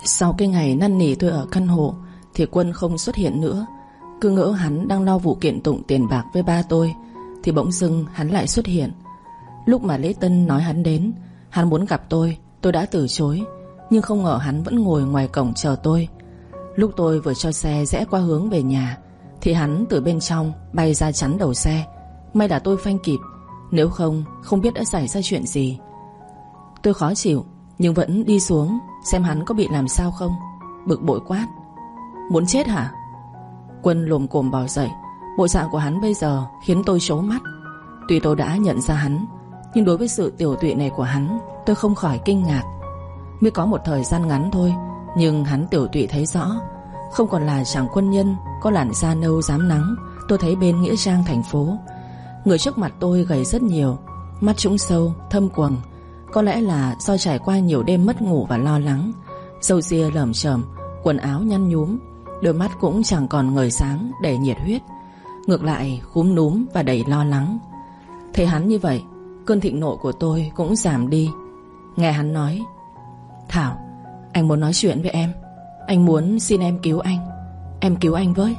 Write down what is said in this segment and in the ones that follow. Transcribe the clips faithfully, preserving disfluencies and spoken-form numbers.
Sau cái ngày năn nỉ tôi ở căn hộ thì Quân không xuất hiện nữa. Cứ ngỡ hắn đang lo vụ kiện tụng tiền bạc với ba tôi, thì bỗng dưng hắn lại xuất hiện. Lúc mà lễ tân nói hắn đến, hắn muốn gặp tôi, tôi đã từ chối. Nhưng không ngờ hắn vẫn ngồi ngoài cổng chờ tôi. Lúc tôi vừa cho xe rẽ qua hướng về nhà thì hắn từ bên trong bay ra chắn đầu xe. May là tôi phanh kịp, nếu không không biết đã xảy ra chuyện gì. Tôi khó chịu nhưng vẫn đi xuống xem hắn có bị làm sao không. Bực bội quát: muốn chết hả? Quân lồm cồm bò dậy. Bộ dạng của hắn bây giờ khiến tôi trố mắt. Tuy tôi đã nhận ra hắn, nhưng đối với sự tiểu tụy này của hắn, tôi không khỏi kinh ngạc. Mới có một thời gian ngắn thôi, nhưng hắn tiểu tụy thấy rõ. Không còn là chàng quân nhân có làn da nâu rám nắng tôi thấy bên nghĩa trang thành phố. Người trước mặt tôi gầy rất nhiều, mắt trũng sâu, thâm quầng. Có lẽ là do trải qua nhiều đêm mất ngủ và lo lắng. Râu ria lởm chởm, quần áo nhăn nhúm, đôi mắt cũng chẳng còn ngời sáng đầy nhiệt huyết. Ngược lại khúm núm và đầy lo lắng. Thấy hắn như vậy, cơn thịnh nộ của tôi cũng giảm đi. Nghe hắn nói: Thảo, anh muốn nói chuyện với em. Anh muốn xin em cứu anh. Em cứu anh với.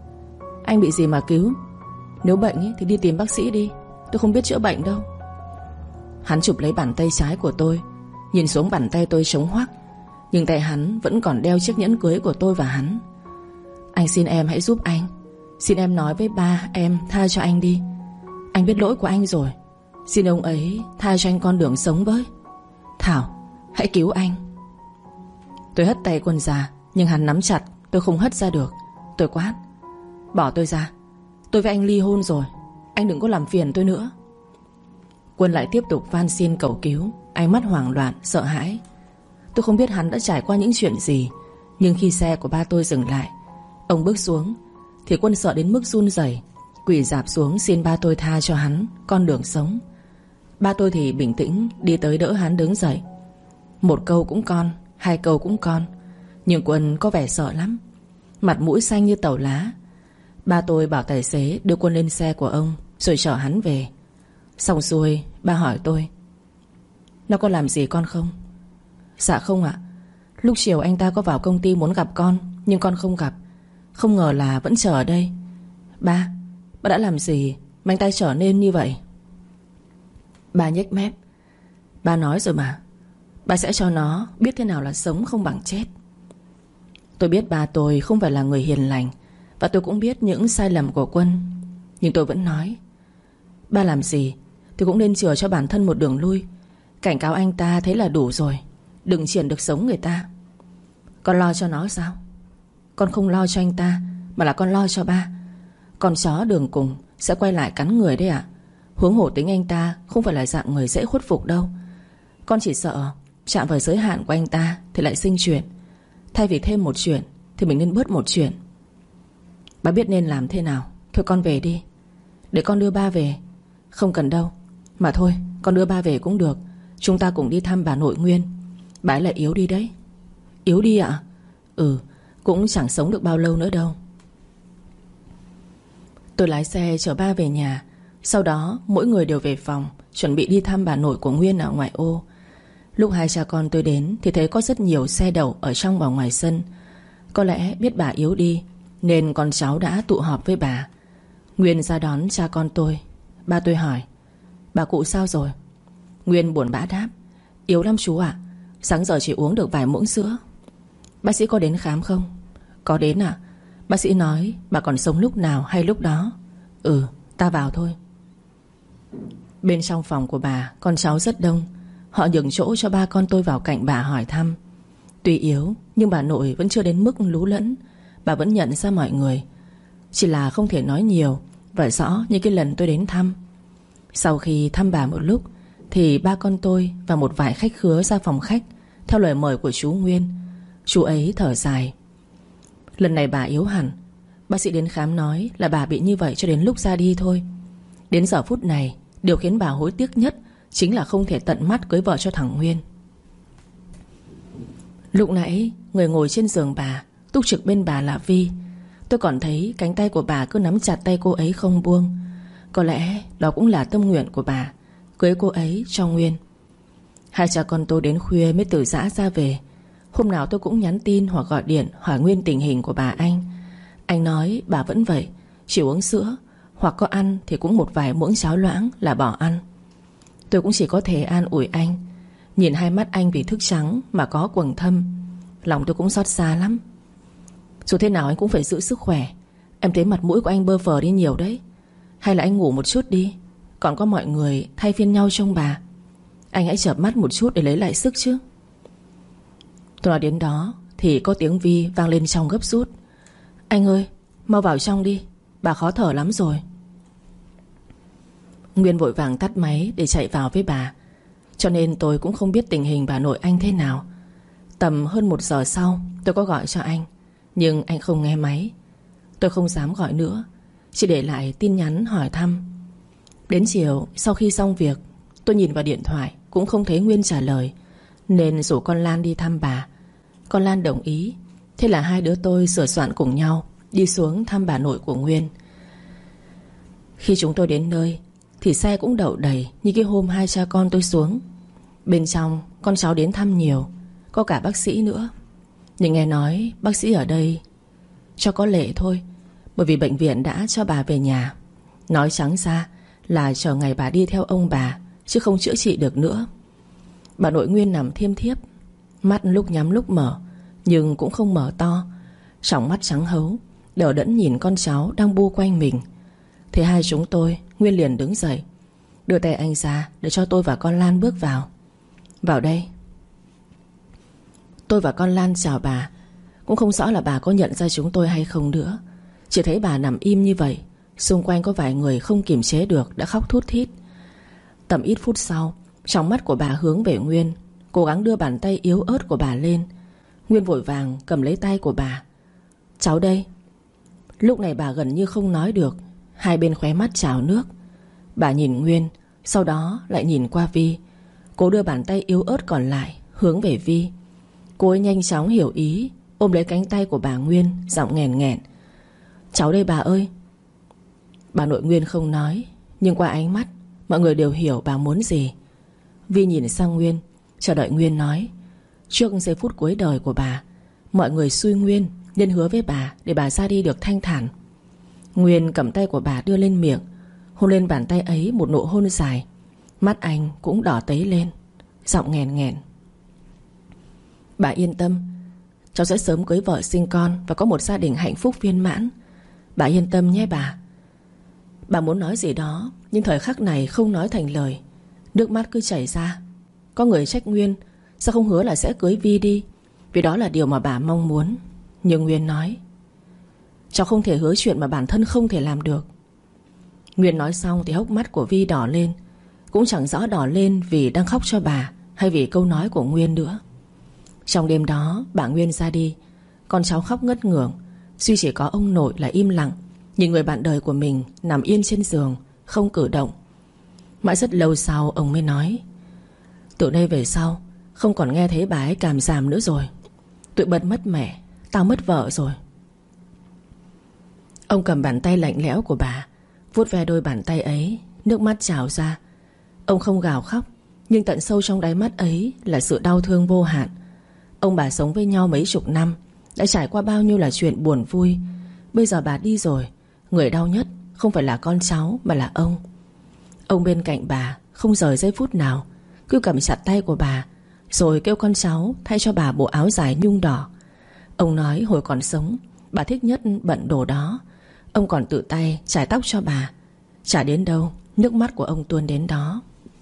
Anh bị gì mà cứu? Nếu bệnh ý, thì đi tìm bác sĩ đi. Tôi không biết chữa bệnh đâu. Hắn chụp lấy bàn tay trái của tôi, nhìn xuống bàn tay tôi trống hoắc. Nhưng tay hắn vẫn còn đeo chiếc nhẫn cưới của tôi và hắn. Anh xin em hãy giúp anh. Xin em nói với ba em tha cho anh đi. Anh biết lỗi của anh rồi. Xin ông ấy tha cho anh con đường sống với. Thảo, hãy cứu anh. Tôi hất tay Quân ra, nhưng hắn nắm chặt, tôi không hất ra được. Tôi quát: bỏ tôi ra. Tôi với anh ly hôn rồi. Anh đừng có làm phiền tôi nữa. Quân lại tiếp tục van xin cầu cứu, ánh mắt hoảng loạn, sợ hãi. Tôi không biết hắn đã trải qua những chuyện gì, nhưng khi xe của ba tôi dừng lại, ông bước xuống thì Quân sợ đến mức run rẩy, quỳ rạp xuống xin ba tôi tha cho hắn con đường sống. Ba tôi thì bình tĩnh đi tới đỡ hắn đứng dậy. Một câu cũng con, hai câu cũng con. Nhưng Quân có vẻ sợ lắm, mặt mũi xanh như tàu lá. Ba tôi bảo tài xế đưa Quân lên xe của ông rồi chở hắn về. Xong xuôi, ba hỏi tôi: nó có làm gì con không? Dạ không ạ. Lúc chiều anh ta có vào công ty muốn gặp con, nhưng con không gặp. Không ngờ là vẫn chờ ở đây. Ba, ba đã làm gì mà anh ta trở nên như vậy? Ba nhếch mép: ba nói rồi mà, ba sẽ cho nó biết thế nào là sống không bằng chết. Tôi biết ba tôi không phải là người hiền lành, và tôi cũng biết những sai lầm của Quân. Nhưng tôi vẫn nói: ba làm gì thì cũng nên chừa cho bản thân một đường lui. Cảnh cáo anh ta thế là đủ rồi, đừng triển được sống người ta. Con lo cho nó sao? Con không lo cho anh ta, mà là con lo cho ba. Con chó đường cùng sẽ quay lại cắn người đấy ạ. Huống hồ tính anh ta không phải là dạng người dễ khuất phục đâu. Con chỉ sợ chạm vào giới hạn của anh ta thì lại sinh chuyện. Thay vì thêm một chuyện thì mình nên bớt một chuyện. Ba biết nên làm thế nào. Thôi con về đi. Để con đưa ba về. Không cần đâu. Mà thôi con đưa ba về cũng được. Chúng ta cùng đi thăm bà nội Nguyên. Bà ấy lại yếu đi đấy. Yếu đi ạ? Ừ, cũng chẳng sống được bao lâu nữa đâu. Tôi lái xe chở ba về nhà. Sau đó mỗi người đều về phòng, chuẩn bị đi thăm bà nội của Nguyên ở ngoại ô. Lúc hai cha con tôi đến thì thấy có rất nhiều xe đậu ở trong và ngoài sân. Có lẽ biết bà yếu đi nên con cháu đã tụ họp với bà. Nguyên ra đón cha con tôi. Ba tôi hỏi: bà cụ sao rồi? Nguyên buồn bã đáp: yếu lắm chú ạ. Sáng giờ chỉ uống được vài muỗng sữa. Bác sĩ có đến khám không? Có đến ạ. Bác sĩ nói bà còn sống lúc nào hay lúc đó. Ừ, ta vào thôi. Bên trong phòng của bà, con cháu rất đông. Họ nhường chỗ cho ba con tôi vào cạnh bà hỏi thăm. Tuy yếu nhưng bà nội vẫn chưa đến mức lú lẫn. Bà vẫn nhận ra mọi người, chỉ là không thể nói nhiều và rõ như cái lần tôi đến thăm. Sau khi thăm bà một lúc thì ba con tôi và một vài khách khứa ra phòng khách theo lời mời của chú Nguyên. Chú ấy thở dài: lần này bà yếu hẳn. Bác sĩ đến khám nói là bà bị như vậy cho đến lúc ra đi thôi. Đến giờ phút này, điều khiến bà hối tiếc nhất chính là không thể tận mắt cưới vợ cho thằng Nguyên. Lúc nãy người ngồi trên giường bà, túc trực bên bà là Vi. Tôi còn thấy cánh tay của bà cứ nắm chặt tay cô ấy không buông. Có lẽ đó cũng là tâm nguyện của bà, cưới cô ấy cho Nguyên. Hai cha con tôi đến khuya mới từ giã ra về. Hôm nào tôi cũng nhắn tin hoặc gọi điện hỏi nguyên tình hình của bà anh. Anh nói bà vẫn vậy, chỉ uống sữa, hoặc có ăn thì cũng một vài muỗng cháo loãng là bỏ ăn. Tôi cũng chỉ có thể an ủi anh. Nhìn hai mắt anh vì thức trắng mà có quầng thâm, lòng tôi cũng xót xa lắm. Dù thế nào anh cũng phải giữ sức khỏe. Em thấy mặt mũi của anh bơ phờ đi nhiều đấy. Hay là anh ngủ một chút đi, còn có mọi người thay phiên nhau trông bà. Anh hãy chợp mắt một chút để lấy lại sức chứ. Tôi nói đến đó thì có tiếng Vi vang lên trong gấp rút. Anh ơi, mau vào trong đi, bà khó thở lắm rồi. Nguyên vội vàng tắt máy để chạy vào với bà. Cho nên tôi cũng không biết tình hình bà nội anh thế nào. Tầm hơn một giờ sau tôi có gọi cho anh, nhưng anh không nghe máy. Tôi không dám gọi nữa, chỉ để lại tin nhắn hỏi thăm. Đến chiều sau khi xong việc, tôi nhìn vào điện thoại cũng không thấy Nguyên trả lời, nên rủ con Lan đi thăm bà. Con Lan đồng ý. Thế là hai đứa tôi sửa soạn cùng nhau đi xuống thăm bà nội của Nguyên. Khi chúng tôi đến nơi thì xe cũng đậu đầy như cái hôm hai cha con tôi xuống. Bên trong con cháu đến thăm nhiều, có cả bác sĩ nữa. Nhưng nghe nói bác sĩ ở đây cho có lệ thôi, bởi vì bệnh viện đã cho bà về nhà. Nói trắng ra là chờ ngày bà đi theo ông bà, chứ không chữa trị được nữa. Bà nội Nguyên nằm thiêm thiếp, mắt lúc nhắm lúc mở, nhưng cũng không mở to. Tròng mắt trắng hấu, đờ đẫn nhìn con cháu đang bu quanh mình. Thế hai chúng tôi, Nguyên liền đứng dậy, đưa tay anh ra để cho tôi và con Lan bước vào. Vào đây. Tôi và con Lan chào bà. Cũng không rõ là bà có nhận ra chúng tôi hay không nữa. Chỉ thấy bà nằm im như vậy. Xung quanh có vài người không kiềm chế được đã khóc thút thít. Tầm ít phút sau, trong mắt của bà hướng về Nguyên, cố gắng đưa bàn tay yếu ớt của bà lên. Nguyên vội vàng cầm lấy tay của bà. Cháu đây. Lúc này bà gần như không nói được, hai bên khóe mắt trào nước. Bà nhìn Nguyên, sau đó lại nhìn qua Vi. Cô đưa bàn tay yếu ớt còn lại hướng về Vi. Cô ấy nhanh chóng hiểu ý, ôm lấy cánh tay của bà Nguyên, giọng nghẹn nghẹn. Cháu đây bà ơi. Bà nội Nguyên không nói, nhưng qua ánh mắt mọi người đều hiểu bà muốn gì. Vi nhìn sang Nguyên, chờ đợi Nguyên nói. Trước giây phút cuối đời của bà, mọi người xui Nguyên nên hứa với bà để bà ra đi được thanh thản. Nguyên cầm tay của bà đưa lên miệng, hôn lên bàn tay ấy một nụ hôn dài. Mắt anh cũng đỏ tấy lên, giọng nghẹn nghẹn. Bà yên tâm, cháu sẽ sớm cưới vợ sinh con và có một gia đình hạnh phúc viên mãn. Bà yên tâm nhé bà. Bà muốn nói gì đó, nhưng thời khắc này không nói thành lời. Nước mắt cứ chảy ra. Có người trách Nguyên sao không hứa là sẽ cưới Vi đi, vì đó là điều mà bà mong muốn. Nhưng Nguyên nói, cháu không thể hứa chuyện mà bản thân không thể làm được. Nguyên nói xong thì hốc mắt của Vi đỏ lên. Cũng chẳng rõ đỏ lên vì đang khóc cho bà hay vì câu nói của Nguyên nữa. Trong đêm đó bà Nguyên ra đi, con cháu khóc ngất ngưởng. Duy chỉ có ông nội là im lặng, nhìn người bạn đời của mình nằm yên trên giường, không cử động. Mãi rất lâu sau ông mới nói, từ đây về sau không còn nghe thấy bà ấy cảm giảm nữa rồi. Tụi bật mất mẹ, tao mất vợ rồi. Ông cầm bàn tay lạnh lẽo của bà, vuốt ve đôi bàn tay ấy, nước mắt trào ra. Ông không gào khóc, nhưng tận sâu trong đáy mắt ấy là sự đau thương vô hạn. Ông bà sống với nhau mấy chục năm, đã trải qua bao nhiêu là chuyện buồn vui. Bây giờ bà đi rồi, người đau nhất không phải là con cháu mà là ông. Ông bên cạnh bà không rời giây phút nào, cứ cầm chặt tay của bà, rồi kêu con cháu thay cho bà bộ áo dài nhung đỏ. Ông nói hồi còn sống bà thích nhất bận đồ đó. Ông còn tự tay chải tóc cho bà. Chả đến đâu nước mắt của ông tuôn đến đó.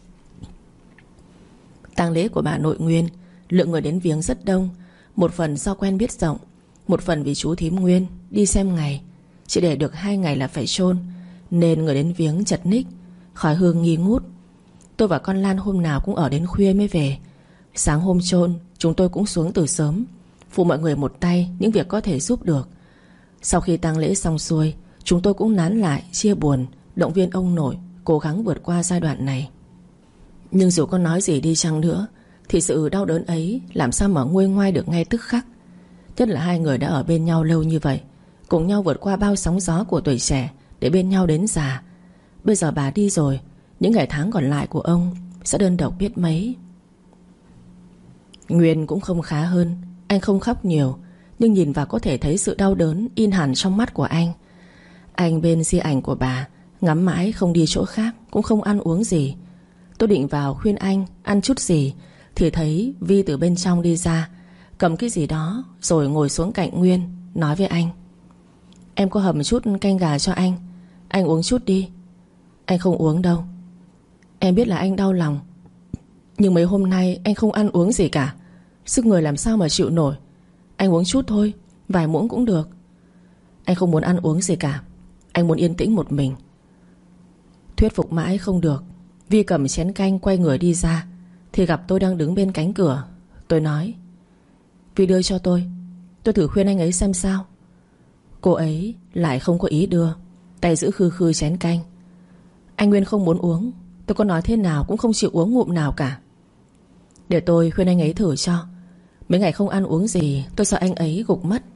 Tang lễ của bà nội Nguyên, lượng người đến viếng rất đông. Một phần do quen biết rộng, một phần vì chú thím Nguyên đi xem ngày. Chỉ để được hai ngày là phải chôn, nên người đến viếng chật ních, khói hương nghi ngút. Tôi và con Lan hôm nào cũng ở đến khuya mới về. Sáng hôm chôn chúng tôi cũng xuống từ sớm, phụ mọi người một tay những việc có thể giúp được. Sau khi tang lễ xong xuôi, chúng tôi cũng nán lại chia buồn, động viên ông nội cố gắng vượt qua giai đoạn này. Nhưng dù có nói gì đi chăng nữa thì sự đau đớn ấy làm sao mà nguôi ngoai được ngay tức khắc. Nhất là hai người đã ở bên nhau lâu như vậy, cùng nhau vượt qua bao sóng gió của tuổi trẻ để bên nhau đến già. Bây giờ bà đi rồi, những ngày tháng còn lại của ông sẽ đơn độc biết mấy. Nguyên cũng không khá hơn. Anh không khóc nhiều, nhưng nhìn vào có thể thấy sự đau đớn in hẳn trong mắt của anh. Anh bên di ảnh của bà, ngắm mãi không đi chỗ khác, cũng không ăn uống gì. Tôi định vào khuyên anh ăn chút gì, thì thấy Vi từ bên trong đi ra, cầm cái gì đó rồi ngồi xuống cạnh Nguyên, nói với anh: Em có hầm chút canh gà cho anh, anh uống chút đi. Anh không uống đâu. Em biết là anh đau lòng, nhưng mấy hôm nay anh không ăn uống gì cả, sức người làm sao mà chịu nổi. Anh uống chút thôi, vài muỗng cũng được. Anh không muốn ăn uống gì cả, anh muốn yên tĩnh một mình. Thuyết phục mãi không được, Vi cầm chén canh quay người đi ra, thì gặp tôi đang đứng bên cánh cửa. Tôi nói: Vi đưa cho tôi, tôi thử khuyên anh ấy xem sao. Cô ấy lại không có ý đưa, tay giữ khư khư chén canh. Anh Nguyên không muốn uống, tôi có nói thế nào cũng không chịu uống ngụm nào cả. Để tôi khuyên anh ấy thử cho. Mấy ngày không ăn uống gì, tôi sợ anh ấy gục mất.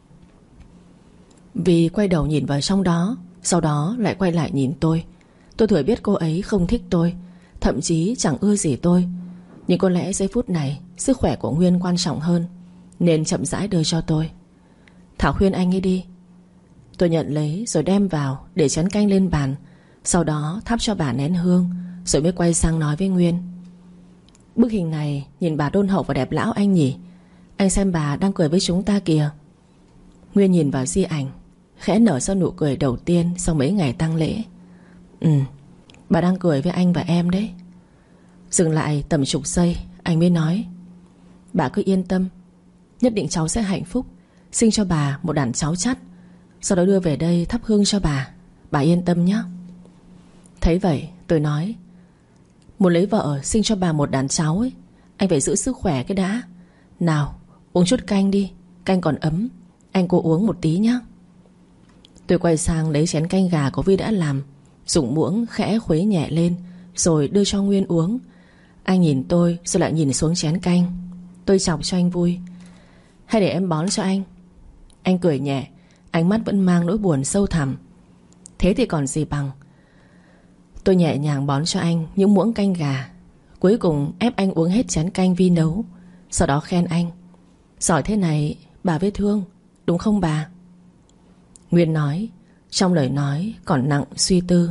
Vi quay đầu nhìn vào trong đó, sau đó lại quay lại nhìn tôi. Tôi thừa biết cô ấy không thích tôi, thậm chí chẳng ưa gì tôi. Nhưng có lẽ giây phút này sức khỏe của Nguyên quan trọng hơn, nên chậm rãi đưa cho tôi. Thảo khuyên anh ấy đi. Tôi nhận lấy rồi đem vào, để chén canh lên bàn. Sau đó thắp cho bà nén hương, rồi mới quay sang nói với Nguyên: Bức hình này nhìn bà đôn hậu và đẹp lão anh nhỉ. Anh xem bà đang cười với chúng ta kìa. Nguyên nhìn vào di ảnh, khẽ nở ra nụ cười đầu tiên sau mấy ngày tang lễ. Ừ, bà đang cười với anh và em đấy. Dừng lại tầm chục giây, anh mới nói: Bà cứ yên tâm, nhất định cháu sẽ hạnh phúc, sinh cho bà một đàn cháu chắt, sau đó đưa về đây thắp hương cho bà. Bà yên tâm nhé. Thấy vậy tôi nói: Muốn lấy vợ sinh cho bà một đàn cháu ấy, anh phải giữ sức khỏe cái đã. Nào, uống chút canh đi, canh còn ấm. Anh cô uống một tí nhé. Tôi quay sang lấy chén canh gà của Vi đã làm, dùng muỗng khẽ khuấy nhẹ lên, rồi đưa cho Nguyên uống. Anh nhìn tôi rồi lại nhìn xuống chén canh. Tôi chọc cho anh vui: Hay để em bón cho anh. Anh cười nhẹ, ánh mắt vẫn mang nỗi buồn sâu thẳm. Thế thì còn gì bằng. Tôi nhẹ nhàng bón cho anh những muỗng canh gà. Cuối cùng ép anh uống hết chén canh Vi nấu. Sau đó khen anh: Giỏi thế này bà vết thương, đúng không bà? Nguyên nói, trong lời nói còn nặng suy tư: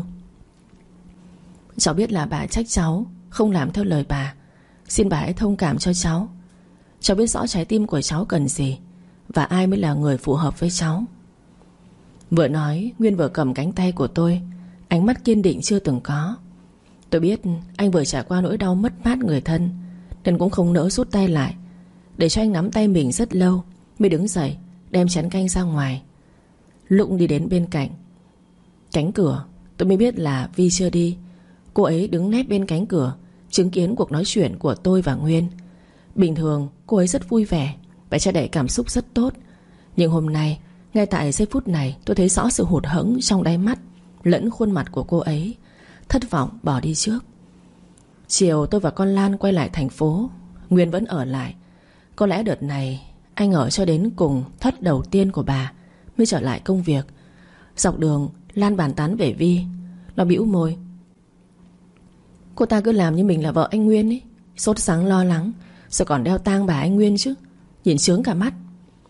Cháu biết là bà trách cháu không làm theo lời bà, xin bà hãy thông cảm cho cháu. Cháu biết rõ trái tim của cháu cần gì, và ai mới là người phù hợp với cháu. Vừa nói, Nguyên vừa cầm cánh tay của tôi, ánh mắt kiên định chưa từng có. Tôi biết anh vừa trải qua nỗi đau mất mát người thân, nên cũng không nỡ rút tay lại, để cho anh nắm tay mình rất lâu, mới đứng dậy đem chén canh ra ngoài. Lúc đi đến bên cạnh cánh cửa, tôi mới biết là Vi chưa đi. Cô ấy đứng nép bên cánh cửa, chứng kiến cuộc nói chuyện của tôi và Nguyên. Bình thường cô ấy rất vui vẻ và che đậy cảm xúc rất tốt, nhưng hôm nay, ngay tại giây phút này, tôi thấy rõ sự hụt hẫng trong đáy mắt lẫn khuôn mặt của cô ấy. Thất vọng bỏ đi trước. Chiều tôi và con Lan quay lại thành phố. Nguyên vẫn ở lại. Có lẽ đợt này anh ở cho đến cùng thất đầu tiên của bà mới trở lại công việc. Dọc đường Lan bàn tán về Vi. Nó bĩu môi: Cô ta cứ làm như mình là vợ anh Nguyên ấy, sốt sắng lo lắng, rồi còn đeo tang bà anh Nguyên chứ, nhìn chướng cả mắt.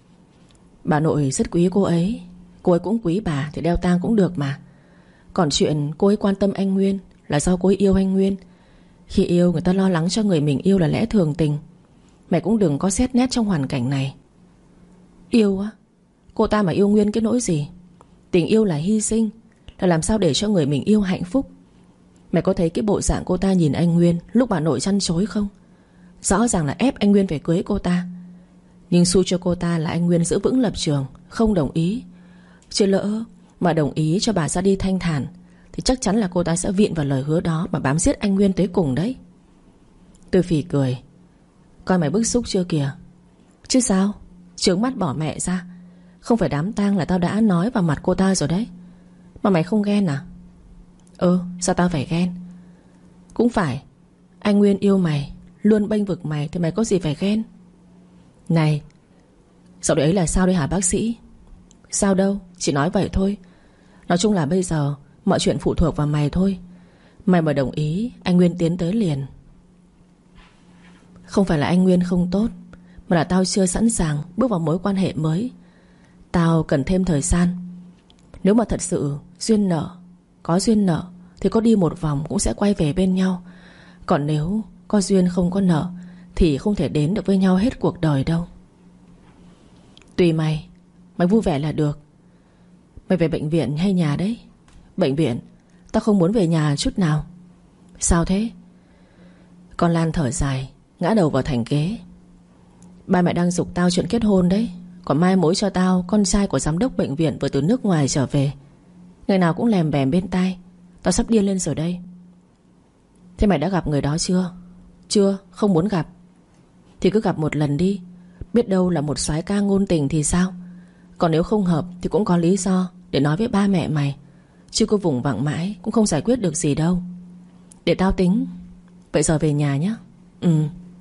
Bà nội rất quý cô ấy, cô ấy cũng quý bà, thì đeo tang cũng được mà. Còn chuyện cô ấy quan tâm anh Nguyên là do cô ấy yêu anh Nguyên. Khi yêu, người ta lo lắng cho người mình yêu là lẽ thường tình. Mày cũng đừng có xét nét trong hoàn cảnh này. Yêu á? Cô ta mà yêu Nguyên cái nỗi gì? Tình yêu là hy sinh, là làm sao để cho người mình yêu hạnh phúc. Mày có thấy cái bộ dạng cô ta nhìn anh Nguyên lúc bà nội chăn chối không? Rõ ràng là ép anh Nguyên phải cưới cô ta. Nhưng xui cho cô ta là anh Nguyên giữ vững lập trường, không đồng ý. Chứ lỡ mà đồng ý cho bà ra đi thanh thản, thì chắc chắn là cô ta sẽ viện vào lời hứa đó mà bám giết anh Nguyên tới cùng đấy. Tôi phì cười: Coi mày bức xúc chưa kìa. Chứ sao, trướng mắt bỏ mẹ ra. Không phải đám tang là tao đã nói vào mặt cô ta rồi đấy. Mà mày không ghen à? Ừ, sao tao phải ghen? Cũng phải, anh Nguyên yêu mày, luôn bênh vực mày, thì mày có gì phải ghen. Này, giọng đấy ấy là sao đấy hả bác sĩ? Sao đâu, chỉ nói vậy thôi. Nói chung là bây giờ mọi chuyện phụ thuộc vào mày thôi. Mày mà đồng ý, anh Nguyên tiến tới liền. Không phải là anh Nguyên không tốt, mà là tao chưa sẵn sàng bước vào mối quan hệ mới. Tao cần thêm thời gian. Nếu mà thật sự duyên nợ, có duyên nợ thì có đi một vòng cũng sẽ quay về bên nhau. Còn nếu có duyên không có nợ thì không thể đến được với nhau hết cuộc đời đâu. Tùy mày. Mày vui vẻ là được. Mày về bệnh viện hay nhà đấy? Bệnh viện. Tao không muốn về nhà chút nào. Sao thế? Con Lan thở dài, ngã đầu vào thành ghế. Ba mẹ đang giục tao chuyện kết hôn đấy. Còn mai mối cho tao con trai của giám đốc bệnh viện vừa từ nước ngoài trở về. Ngày nào cũng lèm bèm bên tai. Tao sắp điên lên rồi đây. Thế mày đã gặp người đó chưa? Chưa, không muốn gặp. Thì cứ gặp một lần đi. Biết đâu là một soái ca ngôn tình thì sao? Còn nếu không hợp thì cũng có lý do để nói với ba mẹ mày. Chứ cứ vùng vằng mãi cũng không giải quyết được gì đâu. Để tao tính. Vậy giờ về nhà nhé. Ừ.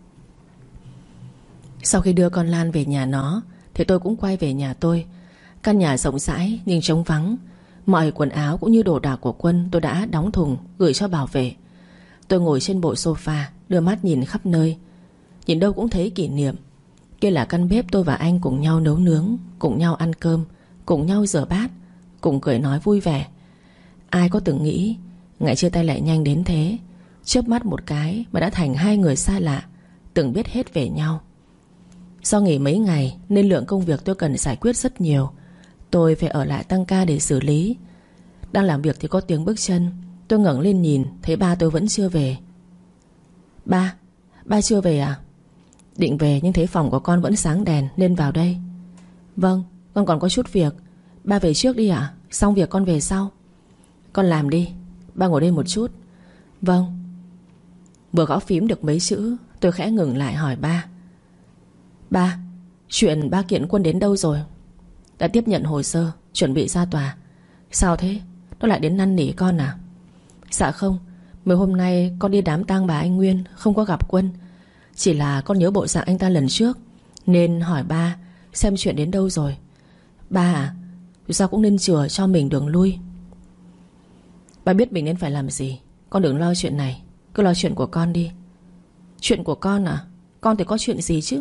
Sau khi đưa con Lan về nhà nó thì tôi cũng quay về nhà tôi. Căn nhà rộng rãi nhưng trống vắng. Mọi quần áo cũng như đồ đạc của Quân tôi đã đóng thùng gửi cho bảo vệ. Tôi ngồi trên bộ sofa, đưa mắt nhìn khắp nơi. Nhìn đâu cũng thấy kỷ niệm. Kia là căn bếp tôi và anh cùng nhau nấu nướng, cùng nhau ăn cơm, cùng nhau rửa bát, cùng cười nói vui vẻ. Ai có từng nghĩ ngày chia tay lại nhanh đến thế. Chớp mắt một cái mà đã thành hai người xa lạ, từng biết hết về nhau. Do nghỉ mấy ngày nên lượng công việc tôi cần giải quyết rất nhiều. Tôi phải ở lại tăng ca để xử lý. Đang làm việc thì có tiếng bước chân. Tôi ngẩng lên nhìn, thấy ba tôi vẫn chưa về. Ba, ba chưa về à? Định về nhưng thấy phòng của con vẫn sáng đèn nên vào đây. Vâng, con còn có chút việc. Ba về trước đi ạ. Xong việc con về sau. Con làm đi, ba ngồi đây một chút. Vâng. Vừa gõ phím được mấy chữ, tôi khẽ ngừng lại hỏi ba. Ba, chuyện ba kiện Quân đến đâu rồi? Đã tiếp nhận hồ sơ, chuẩn bị ra tòa. Sao thế? Nó lại đến năn nỉ con à? Dạ không, mấy hôm nay con đi đám tang bà anh Nguyên, không có gặp Quân. Chỉ là con nhớ bộ dạng anh ta lần trước nên hỏi ba xem chuyện đến đâu rồi. Ba à, dù sao cũng nên chừa cho mình đường lui. Ba biết mình nên phải làm gì. Con đừng lo chuyện này, cứ lo chuyện của con đi. Chuyện của con à? Con thì có chuyện gì chứ?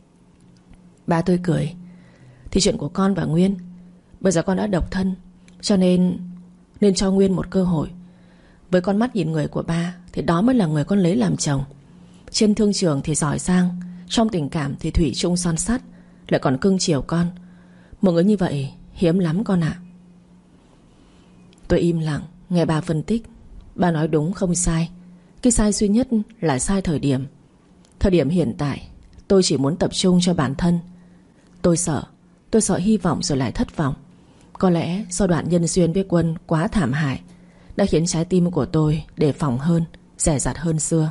Ba tôi cười. Thì chuyện của con và Nguyên. Bây giờ con đã độc thân, cho nên Nên cho Nguyên một cơ hội. Với con mắt nhìn người của ba thì đó mới là người con lấy làm chồng. Trên thương trường thì giỏi giang, trong tình cảm thì thủy chung son sắt, lại còn cưng chiều con. Một người như vậy hiếm lắm con ạ. Tôi im lặng nghe bà phân tích. Bà nói đúng không sai. Cái sai duy nhất là sai thời điểm. Thời điểm hiện tại tôi chỉ muốn tập trung cho bản thân. Tôi sợ Tôi sợ hy vọng rồi lại thất vọng. Có lẽ do đoạn nhân duyên với Quân quá thảm hại đã khiến trái tim của tôi đề phòng hơn, dè dặt hơn xưa.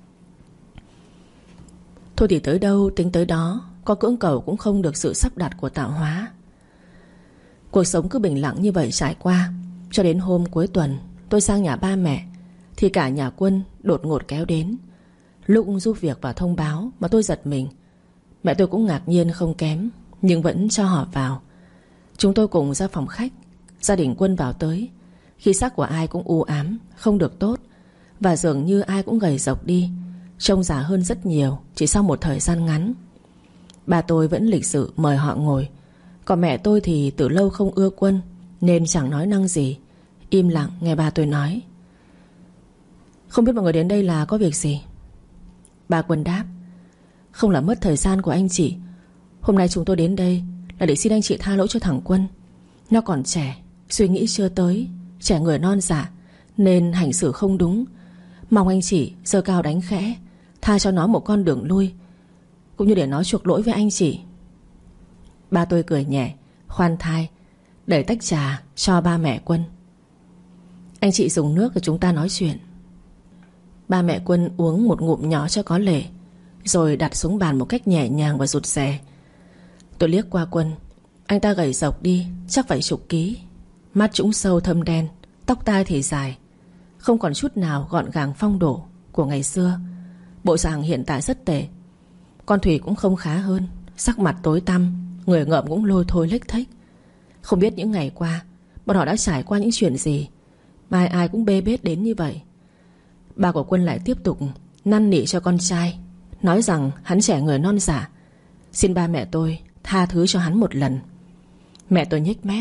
Thôi thì tới đâu tính tới đó. Có cưỡng cầu cũng không được sự sắp đặt của tạo hóa. Cuộc sống cứ bình lặng như vậy trải qua. Cho đến hôm cuối tuần tôi sang nhà ba mẹ thì cả nhà Quân đột ngột kéo đến. Lúc giúp việc và thông báo mà tôi giật mình. Mẹ tôi cũng ngạc nhiên không kém, nhưng vẫn cho họ vào. Chúng tôi cùng ra phòng khách. Gia đình Quân vào tới. Khí sắc của ai cũng u ám, không được tốt. Và dường như ai cũng gầy rộc đi, trông già hơn rất nhiều chỉ sau một thời gian ngắn. Bà tôi vẫn lịch sự mời họ ngồi. Còn mẹ tôi thì từ lâu không ưa Quân nên chẳng nói năng gì, im lặng nghe bà tôi nói. Không biết mọi người đến đây là có việc gì? Bà Quân đáp. Không là mất thời gian của anh chị. Hôm nay chúng tôi đến đây là để xin anh chị tha lỗi cho thằng Quân. Nó còn trẻ, suy nghĩ chưa tới, trẻ người non dạ nên hành xử không đúng. Mong anh chị giơ cao đánh khẽ, tha cho nó một con đường lui, cũng như để nó chuộc lỗi với anh chị. Ba tôi cười nhẹ, khoan thai, đẩy tách trà cho ba mẹ Quân. Anh chị dùng nước để chúng ta nói chuyện. Ba mẹ Quân uống một ngụm nhỏ cho có lệ, rồi đặt xuống bàn một cách nhẹ nhàng và rụt rè. Tôi liếc qua Quân. Anh ta gầy rộc đi, chắc phải chục ký. Mắt trũng sâu thâm đen, tóc tai thì dài, không còn chút nào gọn gàng phong độ của ngày xưa. Bộ dạng hiện tại rất tệ. Con Thủy cũng không khá hơn, sắc mặt tối tăm, người ngợm cũng lôi thôi lếch thếch. Không biết những ngày qua bọn họ đã trải qua những chuyện gì mà ai ai cũng bê bết đến như vậy. Bà của Quân lại tiếp tục năn nỉ cho con trai, nói rằng hắn trẻ người non dạ Xin ba mẹ tôi tha thứ cho hắn một lần. Mẹ tôi nhếch mép.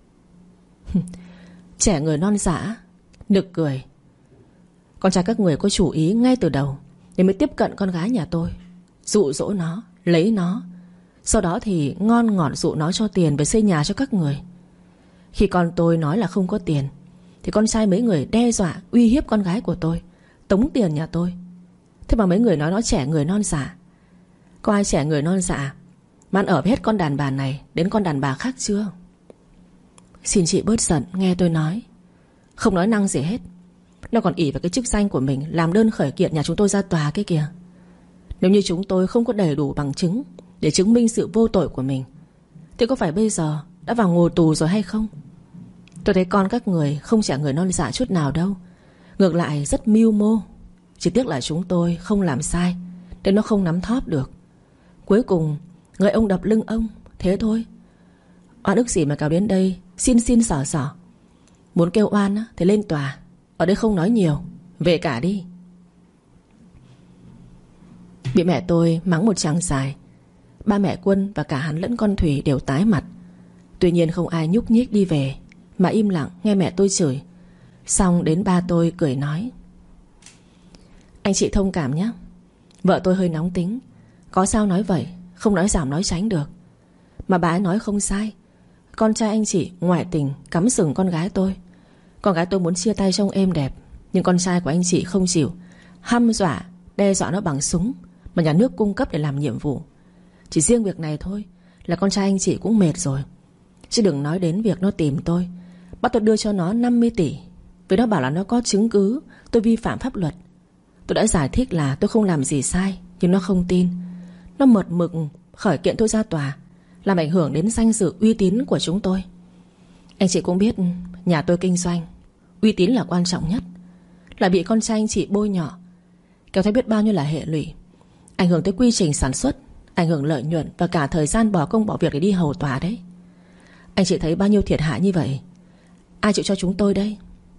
Trẻ người non dạ, nực cười. Con trai các người có chủ ý ngay từ đầu để mới tiếp cận con gái nhà tôi, dụ dỗ nó, lấy nó. Sau đó thì ngon ngọt dụ nó cho tiền về xây nhà cho các người. Khi con tôi nói là không có tiền thì con trai mấy người đe dọa, uy hiếp con gái của tôi, tống tiền nhà tôi. Thế mà mấy người nói nó trẻ người non dạ. Có ai trẻ người non dạ mà ăn ở với hết con đàn bà này đến con đàn bà khác chưa? Xin chị bớt giận, nghe tôi nói. Không nói năng gì hết. Nó còn ỷ vào cái chức danh của mình làm đơn khởi kiện nhà chúng tôi ra tòa kia kìa. Nếu như chúng tôi không có đầy đủ bằng chứng để chứng minh sự vô tội của mình thì có phải bây giờ đã vào ngồi tù rồi hay không? Tôi thấy con các người không trẻ người non dạ chút nào đâu. Ngược lại rất mưu mô. Chỉ tiếc là chúng tôi không làm sai nên nó không nắm thóp được. Cuối cùng người ông đập lưng ông. Thế thôi. Oan ức gì mà kéo đến đây xin xin xỏ xỏ. Muốn kêu oan thì lên tòa. Ở đây không nói nhiều. Về cả đi. Bị mẹ tôi mắng một tràng dài. Ba mẹ Quân và cả hắn lẫn con Thủy đều tái mặt. Tuy nhiên không ai nhúc nhích đi về, mà im lặng nghe mẹ tôi chửi. Xong đến ba tôi cười nói: Anh chị thông cảm nhé, vợ tôi hơi nóng tính. Có sao nói vậy, không nói giảm nói tránh được. Mà bà ấy nói không sai. Con trai anh chị ngoại tình cắm sừng con gái tôi. Con gái tôi muốn chia tay trông êm đẹp, nhưng con trai của anh chị không chịu, hăm dọa, đe dọa nó bằng súng mà nhà nước cung cấp để làm nhiệm vụ. Chỉ riêng việc này thôi là con trai anh chị cũng mệt rồi. Chứ đừng nói đến việc nó tìm tôi, bắt tôi đưa cho nó năm mươi tỷ vì nó bảo là nó có chứng cứ tôi vi phạm pháp luật. Tôi đã giải thích là tôi không làm gì sai, nhưng nó không tin. Nó mượt mực khởi kiện tôi ra tòa, làm ảnh hưởng đến danh dự uy tín của chúng tôi. Anh chị cũng biết nhà tôi kinh doanh, uy tín là quan trọng nhất. Lại bị con trai anh chị bôi nhọ, kéo theo biết bao nhiêu là hệ lụy, ảnh hưởng tới quy trình sản xuất, ảnh hưởng lợi nhuận và cả thời gian bỏ công bỏ việc để đi hầu tòa đấy. Anh chị thấy bao nhiêu thiệt hại như vậy, ai chịu cho chúng tôi đây?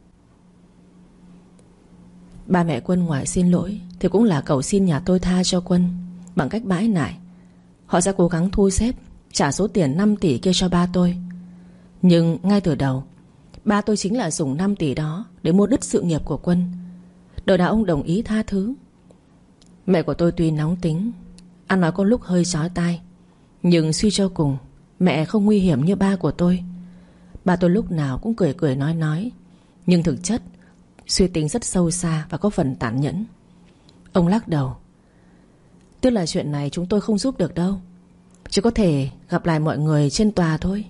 Ba mẹ Quân ngoài xin lỗi thì cũng là cầu xin nhà tôi tha cho Quân bằng cách bãi nại. Họ sẽ cố gắng thu xếp trả số tiền năm tỷ kia cho ba tôi. Nhưng ngay từ đầu, ba tôi chính là dùng năm tỷ đó để mua đứt sự nghiệp của Quân. Đời nào ông đồng ý tha thứ. Mẹ của tôi tuy nóng tính, ăn nói có lúc hơi chói tai, nhưng suy cho cùng mẹ không nguy hiểm như ba của tôi. Ba tôi lúc nào cũng cười cười nói nói, nhưng thực chất suy tính rất sâu xa và có phần tàn nhẫn. Ông lắc đầu: Tức là chuyện này chúng tôi không giúp được đâu, chỉ có thể gặp lại mọi người trên tòa thôi.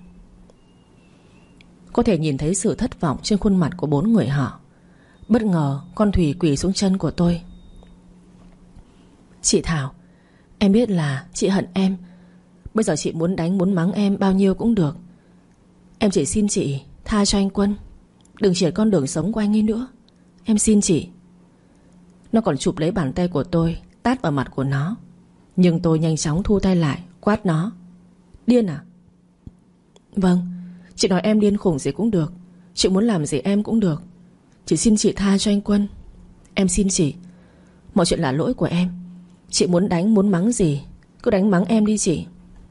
Có thể nhìn thấy sự thất vọng trên khuôn mặt của bốn người họ. Bất ngờ con Thủy quỳ xuống chân của tôi: Chị Thảo, em biết là chị hận em. Bây giờ chị muốn đánh muốn mắng em bao nhiêu cũng được. Em chỉ xin chị tha cho anh Quân, đừng triệt con đường sống của anh ấy nữa. Em xin chị. Nó còn chụp lấy bàn tay của tôi, tát vào mặt của nó. Nhưng tôi nhanh chóng thu tay lại, quát nó: Điên à? Vâng, chị nói em điên khủng gì cũng được, chị muốn làm gì em cũng được. Chị xin chị tha cho anh Quân. Em xin chị. Mọi chuyện là lỗi của em. Chị muốn đánh muốn mắng gì cứ đánh mắng em đi chị.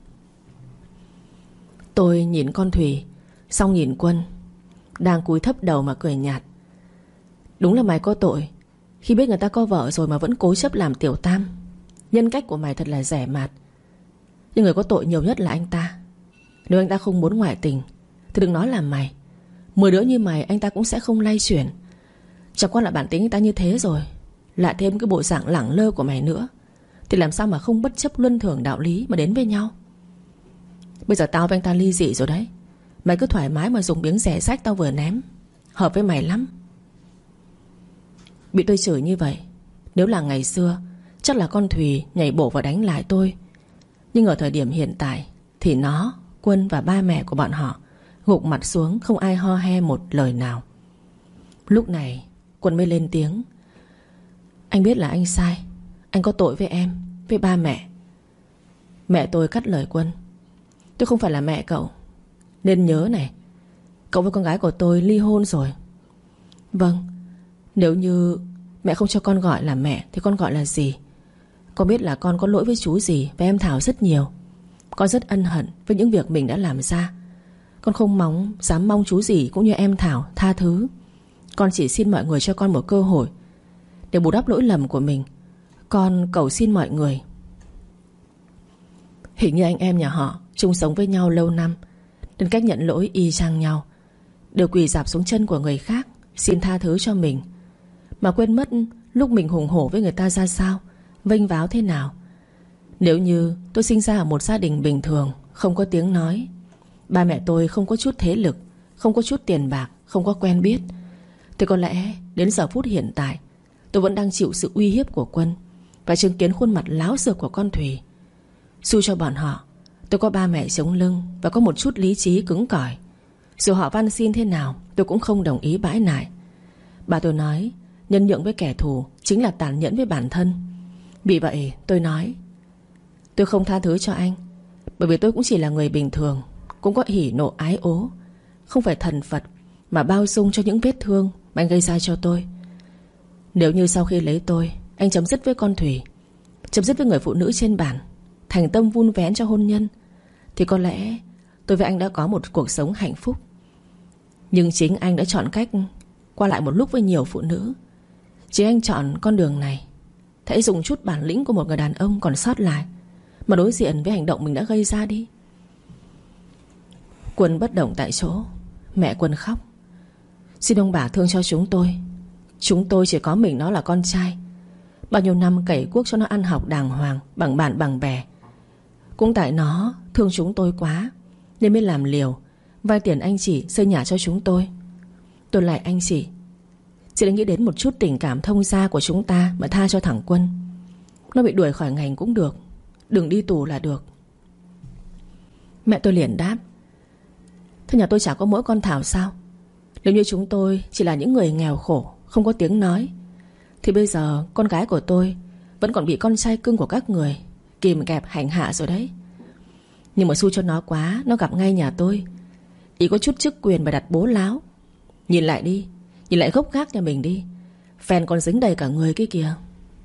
Tôi nhìn con Thủy, xong nhìn Quân đang cúi thấp đầu mà cười nhạt. Đúng là mày có tội, khi biết người ta có vợ rồi mà vẫn cố chấp làm tiểu tam. Nhân cách của mày thật là rẻ mạt. Nhưng người có tội nhiều nhất là anh ta. Nếu anh ta không muốn ngoại tình thì đừng nói là mày, mười đứa như mày anh ta cũng sẽ không lay chuyển. Chẳng qua là bản tính anh ta như thế rồi, lại thêm cái bộ dạng lẳng lơ của mày nữa, thì làm sao mà không bất chấp luân thường đạo lý mà đến với nhau. Bây giờ tao với anh ta ly dị rồi đấy, mày cứ thoải mái mà dùng miếng rẻ rách tao vừa ném, hợp với mày lắm. Bị tôi chửi như vậy, nếu là ngày xưa chắc là con Thùy nhảy bổ vào đánh lại tôi. Nhưng ở thời điểm hiện tại thì nó, Quân và ba mẹ của bọn họ gục mặt xuống, không ai ho he một lời nào. Lúc này Quân mới lên tiếng: Anh biết là anh sai, anh có tội với em, với ba mẹ. Mẹ tôi cắt lời Quân: Tôi không phải là mẹ cậu, nên nhớ này, cậu với con gái của tôi ly hôn rồi. Vâng, nếu như mẹ không cho con gọi là mẹ thì con gọi là gì? Con biết là con có lỗi với chú gì và em Thảo rất nhiều, Con rất ân hận với những việc mình đã làm ra. Con không mong dám mong chú gì cũng như em Thảo tha thứ. Con chỉ xin mọi người cho con một cơ hội để bù đắp lỗi lầm của mình. Con cầu xin mọi người. Hình như anh em nhà họ chung sống với nhau lâu năm, nên cách nhận lỗi y chang nhau, đều quỳ rạp xuống chân của người khác xin tha thứ cho mình, mà quên mất lúc mình hùng hổ với người ta ra sao, vênh váo thế nào. Nếu như tôi sinh ra ở một gia đình bình thường, không có tiếng nói, ba mẹ tôi không có chút thế lực, không có chút tiền bạc, không có quen biết, thì có lẽ đến giờ phút hiện tại tôi vẫn đang chịu sự uy hiếp của Quân và chứng kiến khuôn mặt láo xược của con Thùy. Xui cho bọn họ, tôi có ba mẹ chống lưng và có một chút lý trí cứng cỏi. Dù họ van xin thế nào, tôi cũng không đồng ý bãi nại. Bà tôi nói nhân nhượng với kẻ thù chính là tàn nhẫn với bản thân. Vì vậy tôi nói, tôi không tha thứ cho anh, bởi vì tôi cũng chỉ là người bình thường, cũng có hỉ nộ ái ố, không phải thần Phật mà bao dung cho những vết thương mà anh gây ra cho tôi. Nếu như sau khi lấy tôi, anh chấm dứt với con Thùy, chấm dứt với người phụ nữ trên bàn, thành tâm vun vén cho hôn nhân, thì có lẽ tôi với anh đã có một cuộc sống hạnh phúc. Nhưng chính anh đã chọn cách qua lại một lúc với nhiều phụ nữ. Chính anh chọn con đường này. Hãy dùng chút bản lĩnh của một người đàn ông còn sót lại mà đối diện với hành động mình đã gây ra đi. Quân bất động tại chỗ. Mẹ Quân khóc. Xin ông bà thương cho chúng tôi. Chúng tôi chỉ có mình nó là con trai. Bao nhiêu năm cày cuốc cho nó ăn học đàng hoàng, bằng bạn bằng bè. Cũng tại nó thương chúng tôi quá nên mới làm liều vay tiền anh chị xây nhà cho chúng tôi. Tôi lại anh chị, chị đã nghĩ đến một chút tình cảm thông gia của chúng ta mà tha cho thằng Quân. Nó bị đuổi khỏi ngành cũng được, đừng đi tù là được. Mẹ tôi liền đáp, thế nhà tôi chả có mỗi con Thảo sao? Nếu như chúng tôi chỉ là những người nghèo khổ, không có tiếng nói, thì bây giờ con gái của tôi vẫn còn bị con trai cưng của các người kìm kẹp hành hạ rồi đấy. Nhưng mà xui cho nó quá, nó gặp ngay nhà tôi, ý có chút chức quyền và đặt bố láo. Nhìn lại đi, nhìn lại gốc gác nhà mình đi, phèn còn dính đầy cả người kia kìa.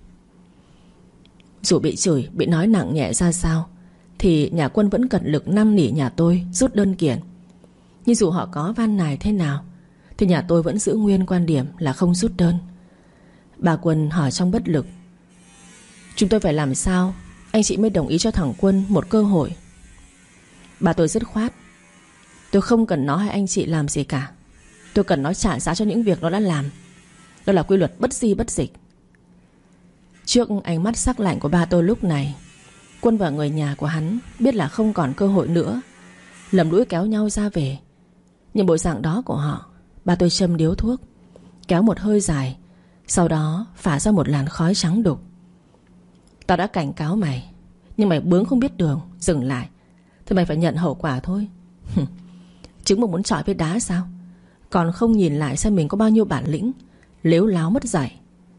Dù bị chửi, bị nói nặng nhẹ ra sao, thì nhà Quân vẫn cật lực năn nỉ nhà tôi rút đơn kiện. Nhưng dù họ có van nài thế nào, thì nhà tôi vẫn giữ nguyên quan điểm là không rút đơn. Bà Quân hỏi trong bất lực, chúng tôi phải làm sao anh chị mới đồng ý cho thằng Quân một cơ hội? Bà tôi dứt khoát, tôi không cần nó hay anh chị làm gì cả. Tôi cần nó trả giá cho những việc nó đã làm. Đó là quy luật bất di bất dịch. Trước ánh mắt sắc lạnh của ba tôi lúc này, Quân và người nhà của hắn biết là không còn cơ hội nữa, lầm lũi kéo nhau ra về. Nhưng bộ dạng đó của họ, ba tôi châm điếu thuốc, kéo một hơi dài, sau đó phả ra một làn khói trắng đục. Tao đã cảnh cáo mày, nhưng mày bướng không biết đường, dừng lại, thì mày phải nhận hậu quả thôi. Trứng mà muốn chọi với đá sao? Còn không nhìn lại xem mình có bao nhiêu bản lĩnh, lếu láo mất dạy.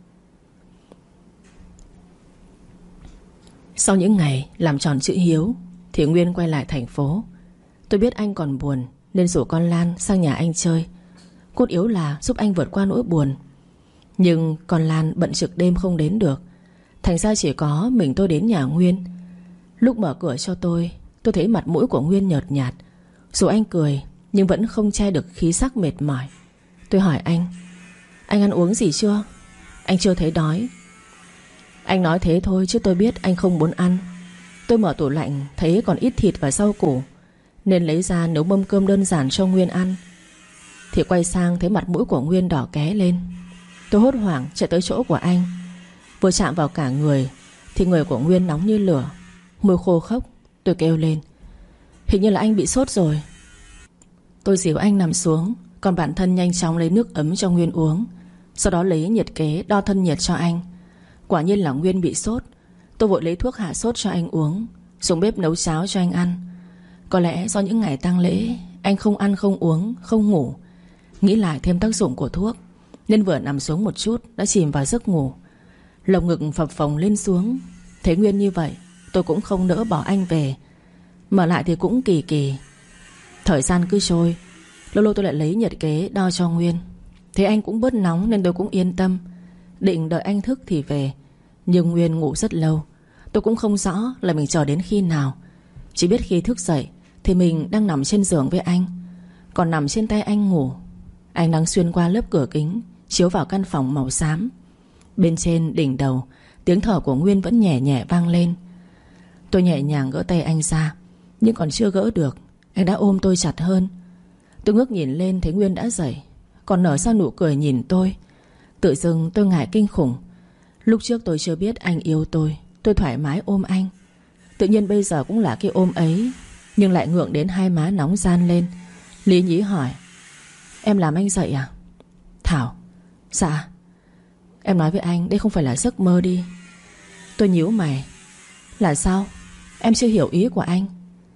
Sau những ngày làm tròn chữ hiếu, thì Nguyên quay lại thành phố. Tôi biết anh còn buồn nên rủ con Lan sang nhà anh chơi, cốt yếu là giúp anh vượt qua nỗi buồn. Nhưng con Lan bận trực đêm không đến được, thành ra chỉ có mình tôi đến nhà Nguyên. Lúc mở cửa cho tôi, tôi thấy mặt mũi của Nguyên nhợt nhạt. Dù anh cười nhưng vẫn không che được khí sắc mệt mỏi. Tôi hỏi anh, anh ăn uống gì chưa? Anh chưa thấy đói. Anh nói thế thôi chứ tôi biết anh không muốn ăn. Tôi mở tủ lạnh thấy còn ít thịt và rau củ, nên lấy ra nấu mâm cơm đơn giản cho Nguyên ăn. Thì quay sang thấy mặt mũi của Nguyên đỏ ké lên. Tôi hốt hoảng chạy tới chỗ của anh. Vừa chạm vào cả người thì người của Nguyên nóng như lửa, môi khô khốc. Tôi kêu lên, hình như là anh bị sốt rồi. Tôi dìu anh nằm xuống, còn bản thân nhanh chóng lấy nước ấm cho Nguyên uống, sau đó lấy nhiệt kế đo thân nhiệt cho anh. Quả nhiên là Nguyên bị sốt. Tôi vội lấy thuốc hạ sốt cho anh uống, xuống bếp nấu cháo cho anh ăn. Có lẽ do những ngày tang lễ, anh không ăn không uống không ngủ, nghĩ lại thêm tác dụng của thuốc, nên vừa nằm xuống một chút đã chìm vào giấc ngủ. Lồng ngực phập phồng lên xuống. Thấy Nguyên như vậy, tôi cũng không nỡ bỏ anh về. Mở lại thì cũng kỳ kỳ. Thời gian cứ trôi, lâu lâu tôi lại lấy nhiệt kế đo cho Nguyên. Thấy anh cũng bớt nóng nên tôi cũng yên tâm, định đợi anh thức thì về. Nhưng Nguyên ngủ rất lâu. Tôi cũng không rõ là mình chờ đến khi nào. Chỉ biết khi thức dậy thì mình đang nằm trên giường với anh, còn nằm trên tay anh ngủ. Anh đang xuyên qua lớp cửa kính chiếu vào căn phòng màu xám. Bên trên đỉnh đầu, tiếng thở của Nguyên vẫn nhẹ nhẹ vang lên. Tôi nhẹ nhàng gỡ tay anh ra, nhưng còn chưa gỡ được, anh đã ôm tôi chặt hơn. Tôi ngước nhìn lên thấy Nguyên đã dậy, còn nở ra nụ cười nhìn tôi. Tự dưng tôi ngại kinh khủng. Lúc trước tôi chưa biết anh yêu tôi, tôi thoải mái ôm anh. Tự nhiên bây giờ cũng là cái ôm ấy, nhưng lại ngượng đến hai má nóng ran lên. Lý nhí hỏi: Em làm anh dậy à? Thảo: Dạ. Em nói với anh đây không phải là giấc mơ đi. Tôi nhíu mày: Là sao? Em chưa hiểu ý của anh.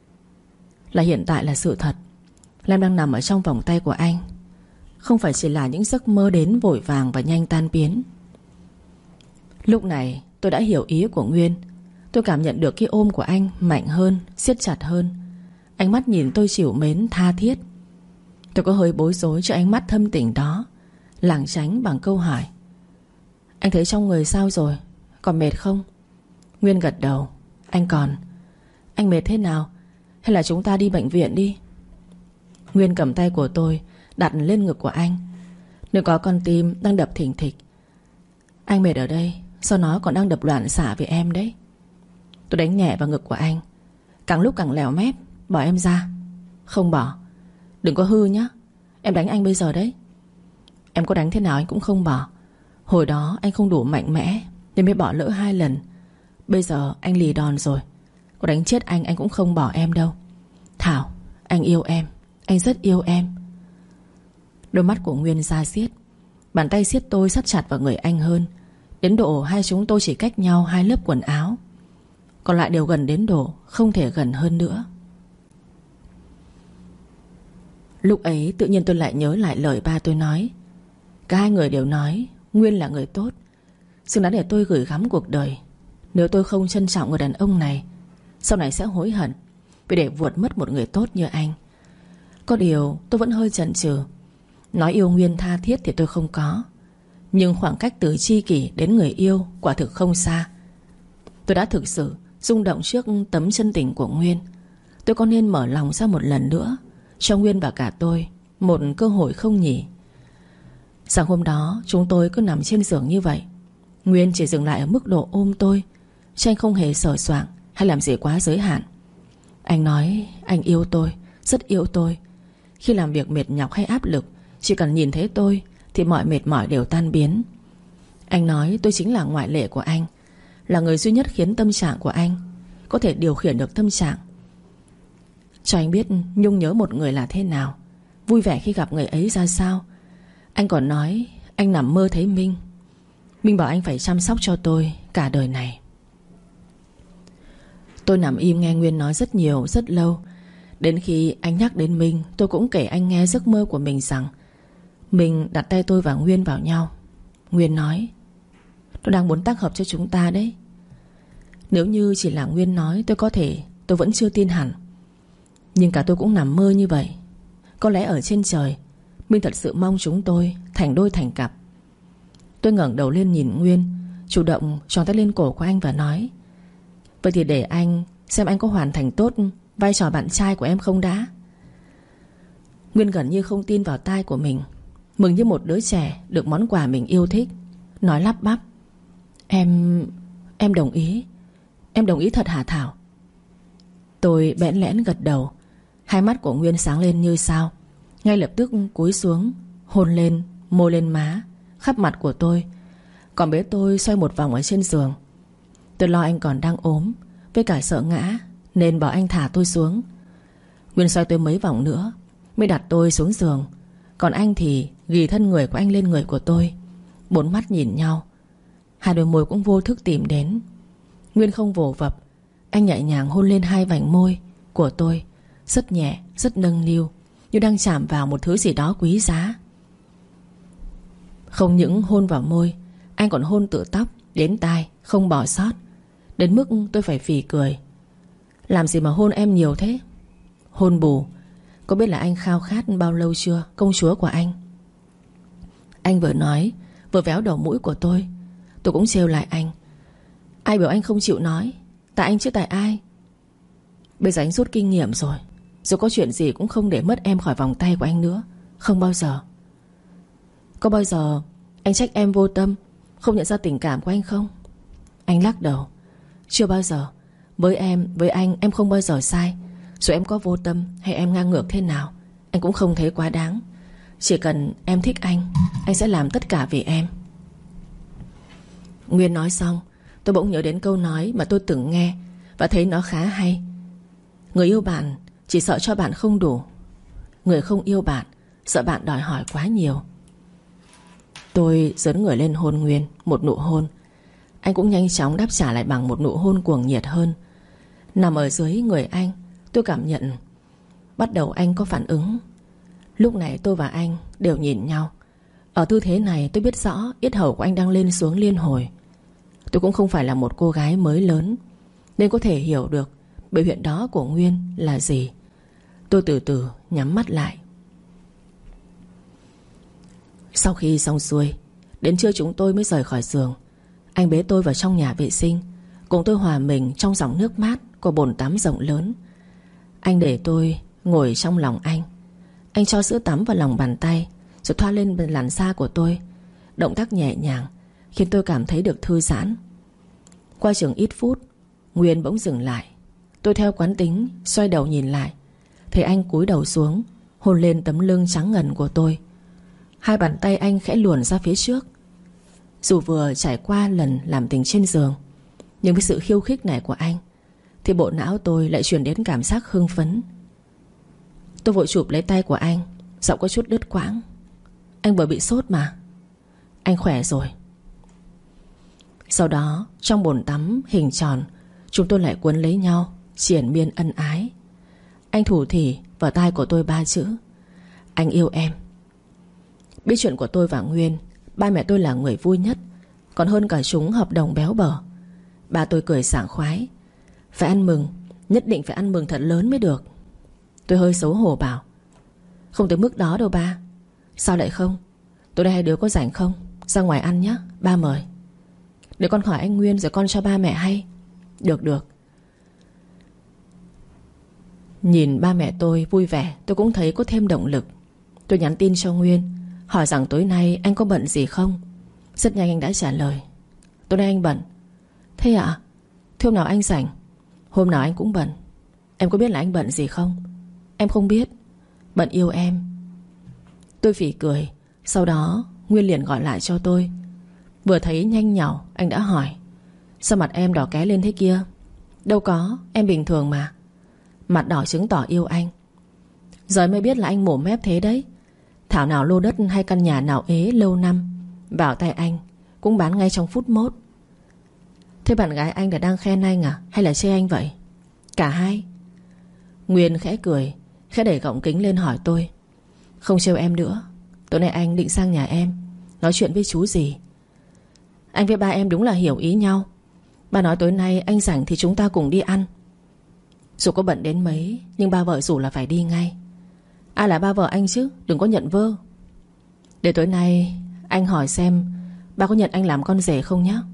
Là hiện tại là sự thật, là em đang nằm ở trong vòng tay của anh, không phải chỉ là những giấc mơ đến vội vàng và nhanh tan biến. Lúc này tôi đã hiểu ý của Nguyên. Tôi cảm nhận được cái ôm của anh mạnh hơn, siết chặt hơn. Ánh mắt nhìn tôi trìu mến tha thiết. Tôi có hơi bối rối cho ánh mắt thâm tình đó, lảng tránh bằng câu hỏi: Anh thấy trong người sao rồi? Còn mệt không? Nguyên gật đầu: Anh còn. Anh mệt thế nào? Hay là chúng ta đi bệnh viện đi? Nguyên cầm tay của tôi đặt lên ngực của anh. Nếu có con tim đang đập thình thịch. Anh mệt ở đây, sao nó còn đang đập loạn xạ vì em đấy. Tôi đánh nhẹ vào ngực của anh, càng lúc càng lèo mép: Bỏ em ra. Không bỏ. Đừng có hư nhá, em đánh anh bây giờ đấy. Em có đánh thế nào anh cũng không bỏ. Hồi đó anh không đủ mạnh mẽ nên mới bỏ lỡ hai lần. Bây giờ anh lì đòn rồi, có đánh chết anh anh cũng không bỏ em đâu. Thảo, anh yêu em, anh rất yêu em. Đôi mắt của Nguyên ra xiết. Bàn tay siết tôi sát chặt vào người anh hơn, đến độ hai chúng tôi chỉ cách nhau hai lớp quần áo, còn lại đều gần đến độ không thể gần hơn nữa. Lúc ấy tự nhiên tôi lại nhớ lại lời ba tôi nói. Cả hai người đều nói Nguyên là người tốt, xứng đáng để tôi gửi gắm cuộc đời. Nếu tôi không trân trọng người đàn ông này, sau này sẽ hối hận vì để vuột mất một người tốt như anh. Có điều tôi vẫn hơi chần chừ. Nói yêu Nguyên tha thiết thì tôi không có, nhưng khoảng cách từ tri kỷ đến người yêu quả thực không xa. Tôi đã thực sự rung động trước tấm chân tình của Nguyên. Tôi có nên mở lòng ra một lần nữa, cho Nguyên và cả tôi một cơ hội không nhỉ? Sáng hôm đó chúng tôi cứ nằm trên giường như vậy. Nguyên chỉ dừng lại ở mức độ ôm tôi, chứ anh không hề sờ soạng hay làm gì quá giới hạn. Anh nói anh yêu tôi, rất yêu tôi. Khi làm việc mệt nhọc hay áp lực, chỉ cần nhìn thấy tôi thì mọi mệt mỏi đều tan biến. Anh nói tôi chính là ngoại lệ của anh, là người duy nhất khiến tâm trạng của anh có thể điều khiển được tâm trạng. Cho anh biết Nhung nhớ một người là thế nào, vui vẻ khi gặp người ấy ra sao. Anh còn nói anh nằm mơ thấy Minh. Minh bảo anh phải chăm sóc cho tôi cả đời này. Tôi nằm im nghe Nguyên nói rất nhiều, rất lâu. Đến khi anh nhắc đến Minh, tôi cũng kể anh nghe giấc mơ của mình rằng mình đặt tay tôi và Nguyên vào nhau. Nguyên nói tôi đang muốn tác hợp cho chúng ta đấy. Nếu như chỉ là Nguyên nói, tôi có thể tôi vẫn chưa tin hẳn. Nhưng cả tôi cũng nằm mơ như vậy. Có lẽ ở trên trời Minh thật sự mong chúng tôi thành đôi thành cặp. Tôi ngẩng đầu lên nhìn Nguyên, chủ động tròn tay lên cổ của anh và nói: Vậy thì để anh xem anh có hoàn thành tốt vai trò bạn trai của em không đã. Nguyên gần như không tin vào tai của mình, mừng như một đứa trẻ được món quà mình yêu thích, nói lắp bắp: Em... em đồng ý. Em đồng ý thật hả Thảo? Tôi bẽn lẽn gật đầu. Hai mắt của Nguyên sáng lên như sao, ngay lập tức cúi xuống hôn lên môi, lên má, khắp mặt của tôi. Còn bế tôi xoay một vòng ở trên giường. Tôi lo anh còn đang ốm, với cả sợ ngã nên bảo anh thả tôi xuống. Nguyên xoay tôi mấy vòng nữa mới đặt tôi xuống giường. Còn anh thì ghì thân người của anh lên người của tôi. Bốn mắt nhìn nhau, hai đôi môi cũng vô thức tìm đến. Nguyên không vồ vập, anh nhẹ nhàng hôn lên hai vành môi của tôi, rất nhẹ, rất nâng niu, như đang chạm vào một thứ gì đó quý giá. Không những hôn vào môi, anh còn hôn từ tóc đến tai, không bỏ sót, đến mức tôi phải phì cười. Làm gì mà hôn em nhiều thế? Hôn bù. Có biết là anh khao khát bao lâu chưa, công chúa của anh? Anh vừa nói vừa véo đầu mũi của tôi. Tôi cũng trêu lại anh: Ai biểu anh không chịu nói? Tại anh chứ tại ai? Bây giờ anh rút kinh nghiệm rồi. Dù có chuyện gì cũng không để mất em khỏi vòng tay của anh nữa. Không bao giờ. Có bao giờ anh trách em vô tâm, không nhận ra tình cảm của anh không? Anh lắc đầu. Chưa bao giờ. Với em, với anh em không bao giờ sai. Dù em có vô tâm hay em ngang ngược thế nào, anh cũng không thấy quá đáng. Chỉ cần em thích anh, anh sẽ làm tất cả vì em. Nguyên nói xong, tôi bỗng nhớ đến câu nói mà tôi từng nghe và thấy nó khá hay. Người yêu bạn chỉ sợ cho bạn không đủ. Người không yêu bạn sợ bạn đòi hỏi quá nhiều. Tôi dấn người lên hôn Nguyên một nụ hôn. Anh cũng nhanh chóng đáp trả lại bằng một nụ hôn cuồng nhiệt hơn. Nằm ở dưới người anh, tôi cảm nhận bắt đầu anh có phản ứng. Lúc này tôi và anh đều nhìn nhau. Ở tư thế này tôi biết rõ yết hầu của anh đang lên xuống liên hồi. Tôi cũng không phải là một cô gái mới lớn nên có thể hiểu được biểu hiện đó của Nguyên là gì. Tôi từ từ nhắm mắt lại. Sau khi xong xuôi, đến trưa chúng tôi mới rời khỏi giường. Anh bế tôi vào trong nhà vệ sinh, cùng tôi hòa mình trong dòng nước mát của bồn tắm rộng lớn. Anh để tôi ngồi trong lòng anh. Anh cho sữa tắm vào lòng bàn tay, rồi thoa lên làn da của tôi. Động tác nhẹ nhàng khiến tôi cảm thấy được thư giãn. Qua chừng ít phút, Nguyên bỗng dừng lại. Tôi theo quán tính xoay đầu nhìn lại, thấy anh cúi đầu xuống, hôn lên tấm lưng trắng ngần của tôi. Hai bàn tay anh khẽ luồn ra phía trước. Dù vừa trải qua lần làm tình trên giường, nhưng với sự khiêu khích này của anh thì bộ não tôi lại truyền đến cảm giác hưng phấn. Tôi vội chụp lấy tay của anh, giọng có chút đứt quãng. Anh vừa bị sốt mà. Anh khỏe rồi. Sau đó trong bồn tắm hình tròn, chúng tôi lại quấn lấy nhau, triền miên ân ái. Anh thủ thỉ vào tai của tôi ba chữ: anh yêu em. Biết chuyện của tôi và Nguyên, ba mẹ tôi là người vui nhất, còn hơn cả chúng hợp đồng béo bở. Ba tôi cười sảng khoái. Phải ăn mừng, nhất định phải ăn mừng thật lớn mới được. Tôi hơi xấu hổ bảo: không tới mức đó đâu ba. Sao lại không? Tối nay hai đứa có rảnh không? Ra ngoài ăn nhé, ba mời. Để con hỏi anh Nguyên rồi con cho ba mẹ hay. Được được. Nhìn ba mẹ tôi vui vẻ, tôi cũng thấy có thêm động lực. Tôi nhắn tin cho Nguyên, hỏi rằng tối nay anh có bận gì không. Rất nhanh anh đã trả lời: tối nay anh bận. Thế ạ? Thế hôm nào anh rảnh? Hôm nào anh cũng bận. Em có biết là anh bận gì không? Em không biết. Bận yêu em. Tôi phỉ cười. Sau đó Nguyên liền gọi lại cho tôi. Vừa thấy nhanh nhỏ, anh đã hỏi: sao mặt em đỏ ké lên thế kia? Đâu có, em bình thường mà. Mặt đỏ chứng tỏ yêu anh. Giờ mới biết là anh mồm mép thế đấy. Thảo nào lô đất hay căn nhà nào ế lâu năm vào tay anh cũng bán ngay trong phút mốt. Thế bạn gái anh là đang khen anh à, hay là chê anh vậy? Cả hai. Nguyên khẽ cười, khẽ đẩy gọng kính lên hỏi tôi: không trêu em nữa, tối nay anh định sang nhà em nói chuyện với chú gì. Anh với ba em đúng là hiểu ý nhau. Ba nói tối nay anh rảnh thì chúng ta cùng đi ăn. Dù có bận đến mấy, nhưng ba vợ rủ là phải đi ngay. Ai là ba vợ anh chứ, đừng có nhận vơ. Để tối nay anh hỏi xem ba có nhận anh làm con rể không nhé.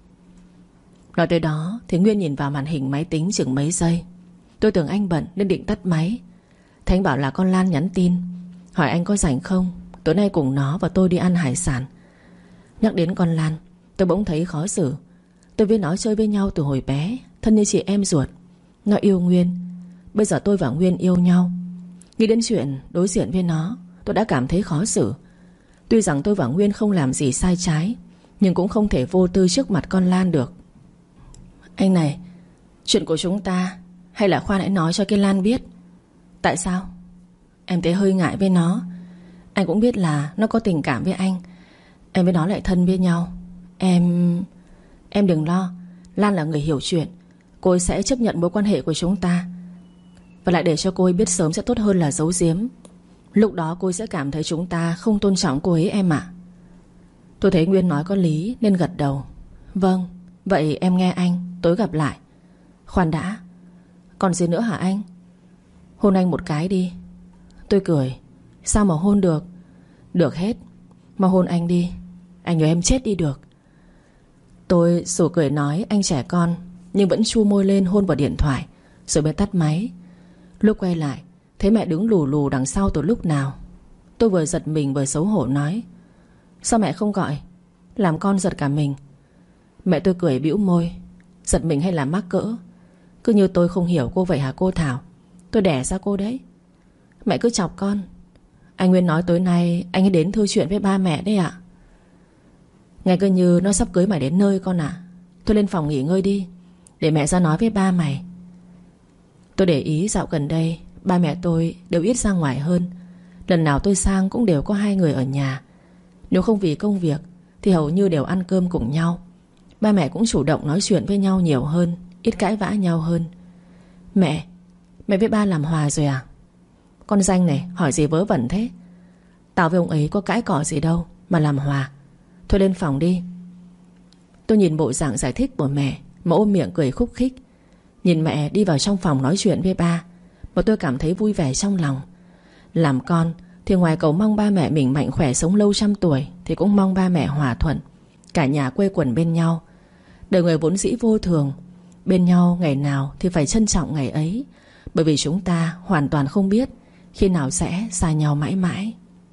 Nói tới đó thì Nguyên nhìn vào màn hình máy tính chừng mấy giây. Tôi tưởng anh bận nên định tắt máy. Thế anh bảo là con Lan nhắn tin hỏi anh có rảnh không, tối nay cùng nó và tôi đi ăn hải sản. Nhắc đến con Lan, tôi bỗng thấy khó xử. Tôi với nó chơi với nhau từ hồi bé, thân như chị em ruột. Nó yêu Nguyên. Bây giờ tôi và Nguyên yêu nhau. Nghĩ đến chuyện đối diện với nó, tôi đã cảm thấy khó xử. Tuy rằng tôi và Nguyên không làm gì sai trái, nhưng cũng không thể vô tư trước mặt con Lan được. Anh này, chuyện của chúng ta hay là khoan hãy nói cho cái Lan biết. Tại sao? Em thấy hơi ngại với nó. Anh cũng biết là nó có tình cảm với anh. Em với nó lại thân với nhau. Em... Em đừng lo. Lan là người hiểu chuyện. Cô ấy sẽ chấp nhận mối quan hệ của chúng ta. Và lại để cho cô ấy biết sớm sẽ tốt hơn là giấu giếm. Lúc đó cô ấy sẽ cảm thấy chúng ta không tôn trọng cô ấy em ạ. Tôi thấy Nguyên nói có lý nên gật đầu. Vâng, vậy em nghe anh, tối gặp lại. Khoan đã, còn gì nữa hả anh? Hôn anh một cái đi. Tôi cười. Sao mà hôn được? Được hết. Mà hôn anh đi. Anh nhớ em chết đi được. Tôi sổ cười nói anh trẻ con, nhưng vẫn chu môi lên hôn vào điện thoại, rồi mới tắt máy. Lúc quay lại thấy mẹ đứng lù lù đằng sau từ lúc nào. Tôi vừa giật mình vừa xấu hổ nói: Sao mẹ không gọi? Làm con giật cả mình. Mẹ tôi cười bĩu môi: Giật mình hay là mắc cỡ? Cứ như tôi không hiểu cô vậy hả cô Thảo? Tôi đẻ ra cô đấy. Mẹ cứ chọc con. Anh Nguyên nói tối nay anh ấy đến thư chuyện với ba mẹ đấy ạ. Nghe cứ như nó sắp cưới mày đến nơi con ạ. Thôi lên phòng nghỉ ngơi đi, để mẹ ra nói với ba mày. Tôi để ý dạo gần đây ba mẹ tôi đều ít ra ngoài hơn. Lần nào tôi sang cũng đều có hai người ở nhà. Nếu không vì công việc thì hầu như đều ăn cơm cùng nhau. Ba mẹ cũng chủ động nói chuyện với nhau nhiều hơn, ít cãi vã nhau hơn. Mẹ, mẹ với ba làm hòa rồi à? Con danh này hỏi gì vớ vẩn thế? Tao với ông ấy có cãi cọ gì đâu mà làm hòa. Thôi lên phòng đi. Tôi nhìn bộ dạng giải thích của mẹ mà ôm miệng cười khúc khích. Nhìn mẹ đi vào trong phòng nói chuyện với ba mà tôi cảm thấy vui vẻ trong lòng. Làm con thì ngoài cầu mong ba mẹ mình mạnh khỏe sống lâu trăm tuổi thì cũng mong ba mẹ hòa thuận, cả nhà quây quần bên nhau. Đời người vốn dĩ vô thường, bên nhau ngày nào thì phải trân trọng ngày ấy, bởi vì chúng ta hoàn toàn không biết khi nào sẽ xa nhau mãi mãi.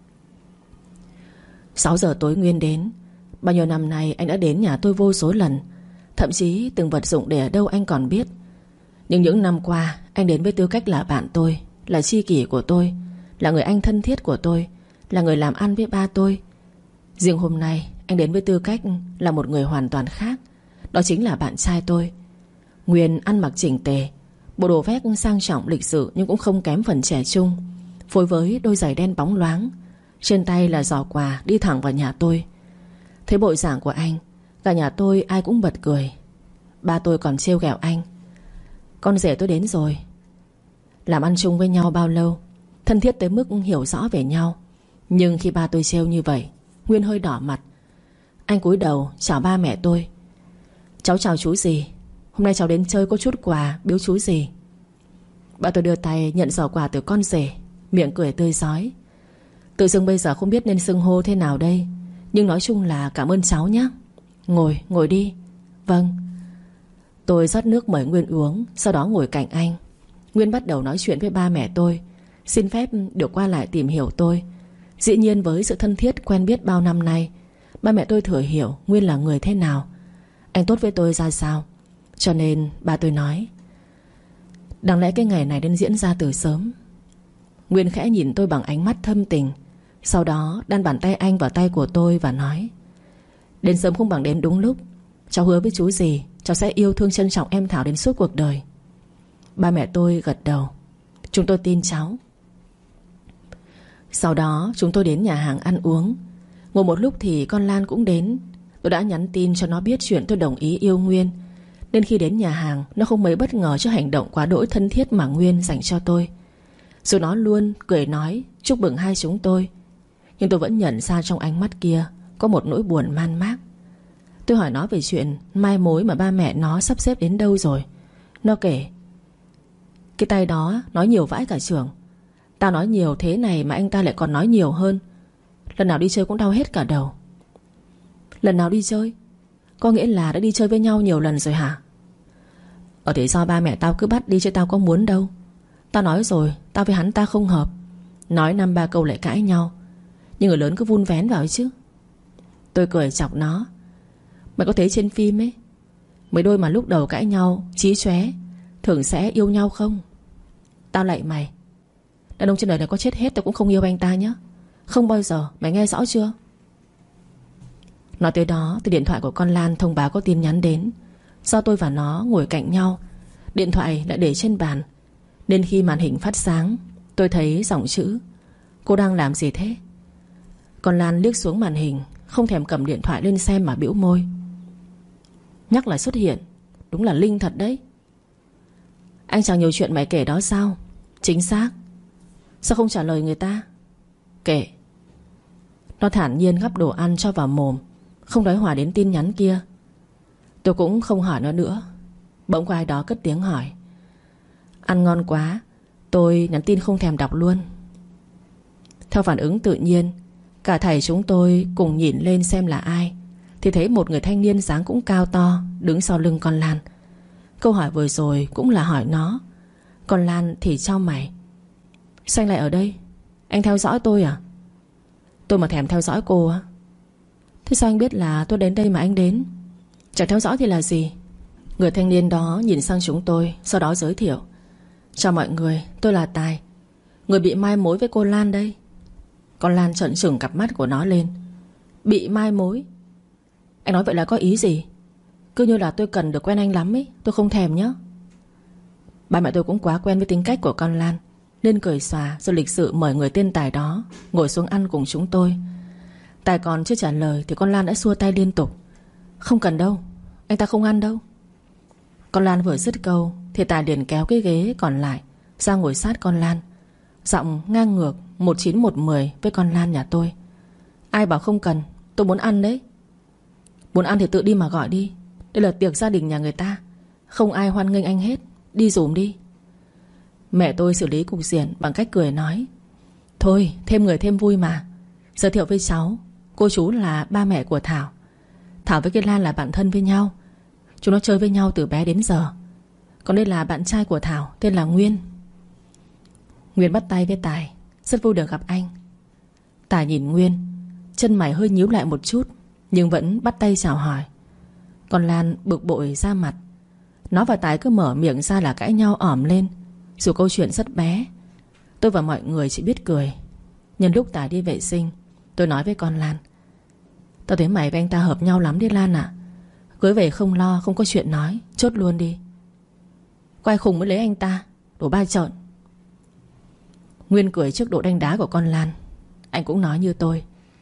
Sáu giờ tối Nguyên đến. Bao nhiêu năm nay anh đã đến nhà tôi vô số lần, thậm chí từng vật dụng để ở đâu anh còn biết. Nhưng những năm qua anh đến với tư cách là bạn tôi, là tri kỷ của tôi, là người anh thân thiết của tôi, là người làm ăn với ba tôi. Riêng hôm nay anh đến với tư cách là một người hoàn toàn khác. Đó chính là bạn trai tôi. Nguyên ăn mặc chỉnh tề, bộ đồ vest sang trọng lịch sự nhưng cũng không kém phần trẻ trung, phối với đôi giày đen bóng loáng. Trên tay là giỏ quà đi thẳng vào nhà tôi. Thấy bộ dạng của anh, cả nhà tôi ai cũng bật cười. Ba tôi còn trêu ghẹo anh: Con rể tôi đến rồi. Làm ăn chung với nhau bao lâu, thân thiết tới mức hiểu rõ về nhau. Nhưng khi ba tôi trêu như vậy, Nguyên hơi đỏ mặt. Anh cúi đầu chào ba mẹ tôi: Cháu chào chú dì, hôm nay cháu đến chơi có chút quà biếu chú dì. Ba tôi đưa tay nhận giỏ quà từ con rể, miệng cười tươi rói. Tự dưng bây giờ không biết nên xưng hô thế nào đây, nhưng nói chung là cảm ơn cháu nhé. Ngồi, ngồi đi. Vâng. Tôi rót nước mời Nguyên uống, sau đó ngồi cạnh anh. Nguyên bắt đầu nói chuyện với ba mẹ tôi, xin phép được qua lại tìm hiểu tôi. Dĩ nhiên với sự thân thiết quen biết bao năm nay, ba mẹ tôi thừa hiểu Nguyên là người thế nào, anh tốt với tôi ra sao. Cho nên ba tôi nói: Đáng lẽ cái ngày này nên diễn ra từ sớm. Nguyên khẽ nhìn tôi bằng ánh mắt thâm tình, sau đó đan bàn tay anh vào tay của tôi và nói: Đến sớm không bằng đến đúng lúc. Cháu hứa với chú dì cháu sẽ yêu thương trân trọng em Thảo đến suốt cuộc đời. Ba mẹ tôi gật đầu: Chúng tôi tin cháu. Sau đó chúng tôi đến nhà hàng ăn uống. Ngồi một lúc thì con Lan cũng đến. Tôi đã nhắn tin cho nó biết chuyện tôi đồng ý yêu Nguyên, nên khi đến nhà hàng nó không mấy bất ngờ trước hành động quá đỗi thân thiết mà Nguyên dành cho tôi. Rồi nó luôn cười nói chúc mừng hai chúng tôi. Nhưng tôi vẫn nhận ra trong ánh mắt kia có một nỗi buồn man mác. Tôi hỏi nó về chuyện mai mối mà ba mẹ nó sắp xếp đến đâu rồi. Nó kể: Cái tay đó nói nhiều vãi cả trường. Tao nói nhiều thế này mà anh ta lại còn nói nhiều hơn. Lần nào đi chơi cũng đau hết cả đầu. Lần nào đi chơi? Có nghĩa là đã đi chơi với nhau nhiều lần rồi hả? Ở thế do ba mẹ tao cứ bắt đi chứ tao có muốn đâu. Tao nói rồi, tao với hắn ta không hợp. Nói năm ba câu lại cãi nhau. Nhưng người lớn cứ vun vén vào ấy chứ. Tôi cười chọc nó: Mày có thấy trên phim ấy, mấy đôi mà lúc đầu cãi nhau chí chóe thường sẽ yêu nhau không? Tao lạy mày, đàn ông trên đời này có chết hết tao cũng không yêu anh ta nhé. Không bao giờ, mày nghe rõ chưa? Nói tới đó thì điện thoại của con Lan thông báo có tin nhắn đến. Do tôi và nó ngồi cạnh nhau, điện thoại lại để trên bàn, nên khi màn hình phát sáng tôi thấy dòng chữ: Cô đang làm gì thế? Con Lan liếc xuống màn hình, không thèm cầm điện thoại lên xem mà bĩu môi. Nhắc lại xuất hiện, đúng là Linh thật đấy. Anh chẳng nhiều chuyện mày kể đó sao? Chính xác. Sao không trả lời người ta? Kể. Nó thản nhiên gắp đồ ăn cho vào mồm, không đói hoài đến tin nhắn kia. Tôi cũng không hỏi nó nữa. Bỗng có ai đó cất tiếng hỏi: Ăn ngon quá. Tôi nhắn tin không thèm đọc luôn. Theo phản ứng tự nhiên, cả thầy chúng tôi cùng nhìn lên xem là ai, thì thấy một người thanh niên dáng cũng cao to đứng sau lưng con Lan. Câu hỏi vừa rồi cũng là hỏi nó. Còn Lan thì chau mày. Sao anh lại ở đây? Anh theo dõi tôi à? Tôi mà thèm theo dõi cô á? Thế sao anh biết là tôi đến đây mà anh đến? Chẳng theo dõi thì là gì? Người thanh niên đó nhìn sang chúng tôi, sau đó giới thiệu: chào mọi người, tôi là Tài, người bị mai mối với cô Lan đây. Con Lan trợn trừng cặp mắt của nó lên. Bị mai mối? Anh nói vậy là có ý gì? Cứ như là tôi cần được quen anh lắm ấy. Tôi không thèm nhá. Ba mẹ tôi cũng quá quen với tính cách của con Lan, nên cười xòa rồi lịch sự mời người tên Tài đó ngồi xuống ăn cùng chúng tôi. Tài còn chưa trả lời thì con Lan đã xua tay liên tục: không cần đâu, anh ta không ăn đâu. Con Lan vừa dứt câu thì Tài liền kéo cái ghế còn lại ra ngồi sát con Lan, giọng ngang ngược một chín một mười với con Lan nhà tôi: ai bảo không cần, tôi muốn ăn đấy. Muốn ăn thì tự đi mà gọi đi. Đây là tiệc gia đình nhà người ta, không ai hoan nghênh anh hết. Đi dùm đi. Mẹ tôi xử lý cục diện bằng cách cười nói: thôi thêm người thêm vui mà. Giới thiệu với cháu, cô chú là ba mẹ của Thảo. Thảo với cái Lan là bạn thân với nhau. Chúng nó chơi với nhau từ bé đến giờ. Còn đây là bạn trai của Thảo, tên là Nguyên. Nguyên bắt tay với Tài: rất vui được gặp anh. Tài nhìn Nguyên, chân mày hơi nhíu lại một chút, nhưng vẫn bắt tay chào hỏi. Còn Lan bực bội ra mặt. Nó và Tài cứ mở miệng ra là cãi nhau ỏm lên, dù câu chuyện rất bé. Tôi và mọi người chỉ biết cười. Nhân lúc Tài đi vệ sinh, tôi nói với con Lan: tao thấy mày với anh ta hợp nhau lắm đi Lan ạ. Cưới về không lo, không có chuyện nói, chốt luôn đi. Quay khùng mới lấy anh ta, đổ ba trợn. Nguyên cười trước độ đánh đá của con Lan. Anh cũng nói như tôi.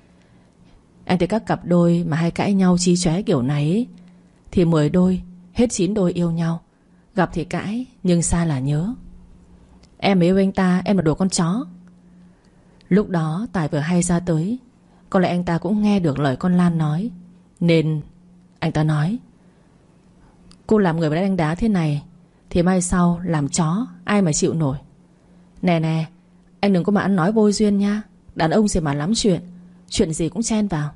Anh thấy các cặp đôi mà hay cãi nhau chí chóe kiểu này ấy, thì mười đôi hết chín đôi yêu nhau. Gặp thì cãi, nhưng xa là nhớ. Em yêu anh ta, em là đồ con chó. Lúc đó Tài vừa hay ra tới. Có lẽ anh ta cũng nghe được lời con Lan nói, nên anh ta nói: cô làm người mà đánh đá thế này thì mai sau làm chó ai mà chịu nổi. Nè nè, anh đừng có mà ăn nói vô duyên nha. Đàn ông gì mà lắm chuyện, chuyện gì cũng chen vào.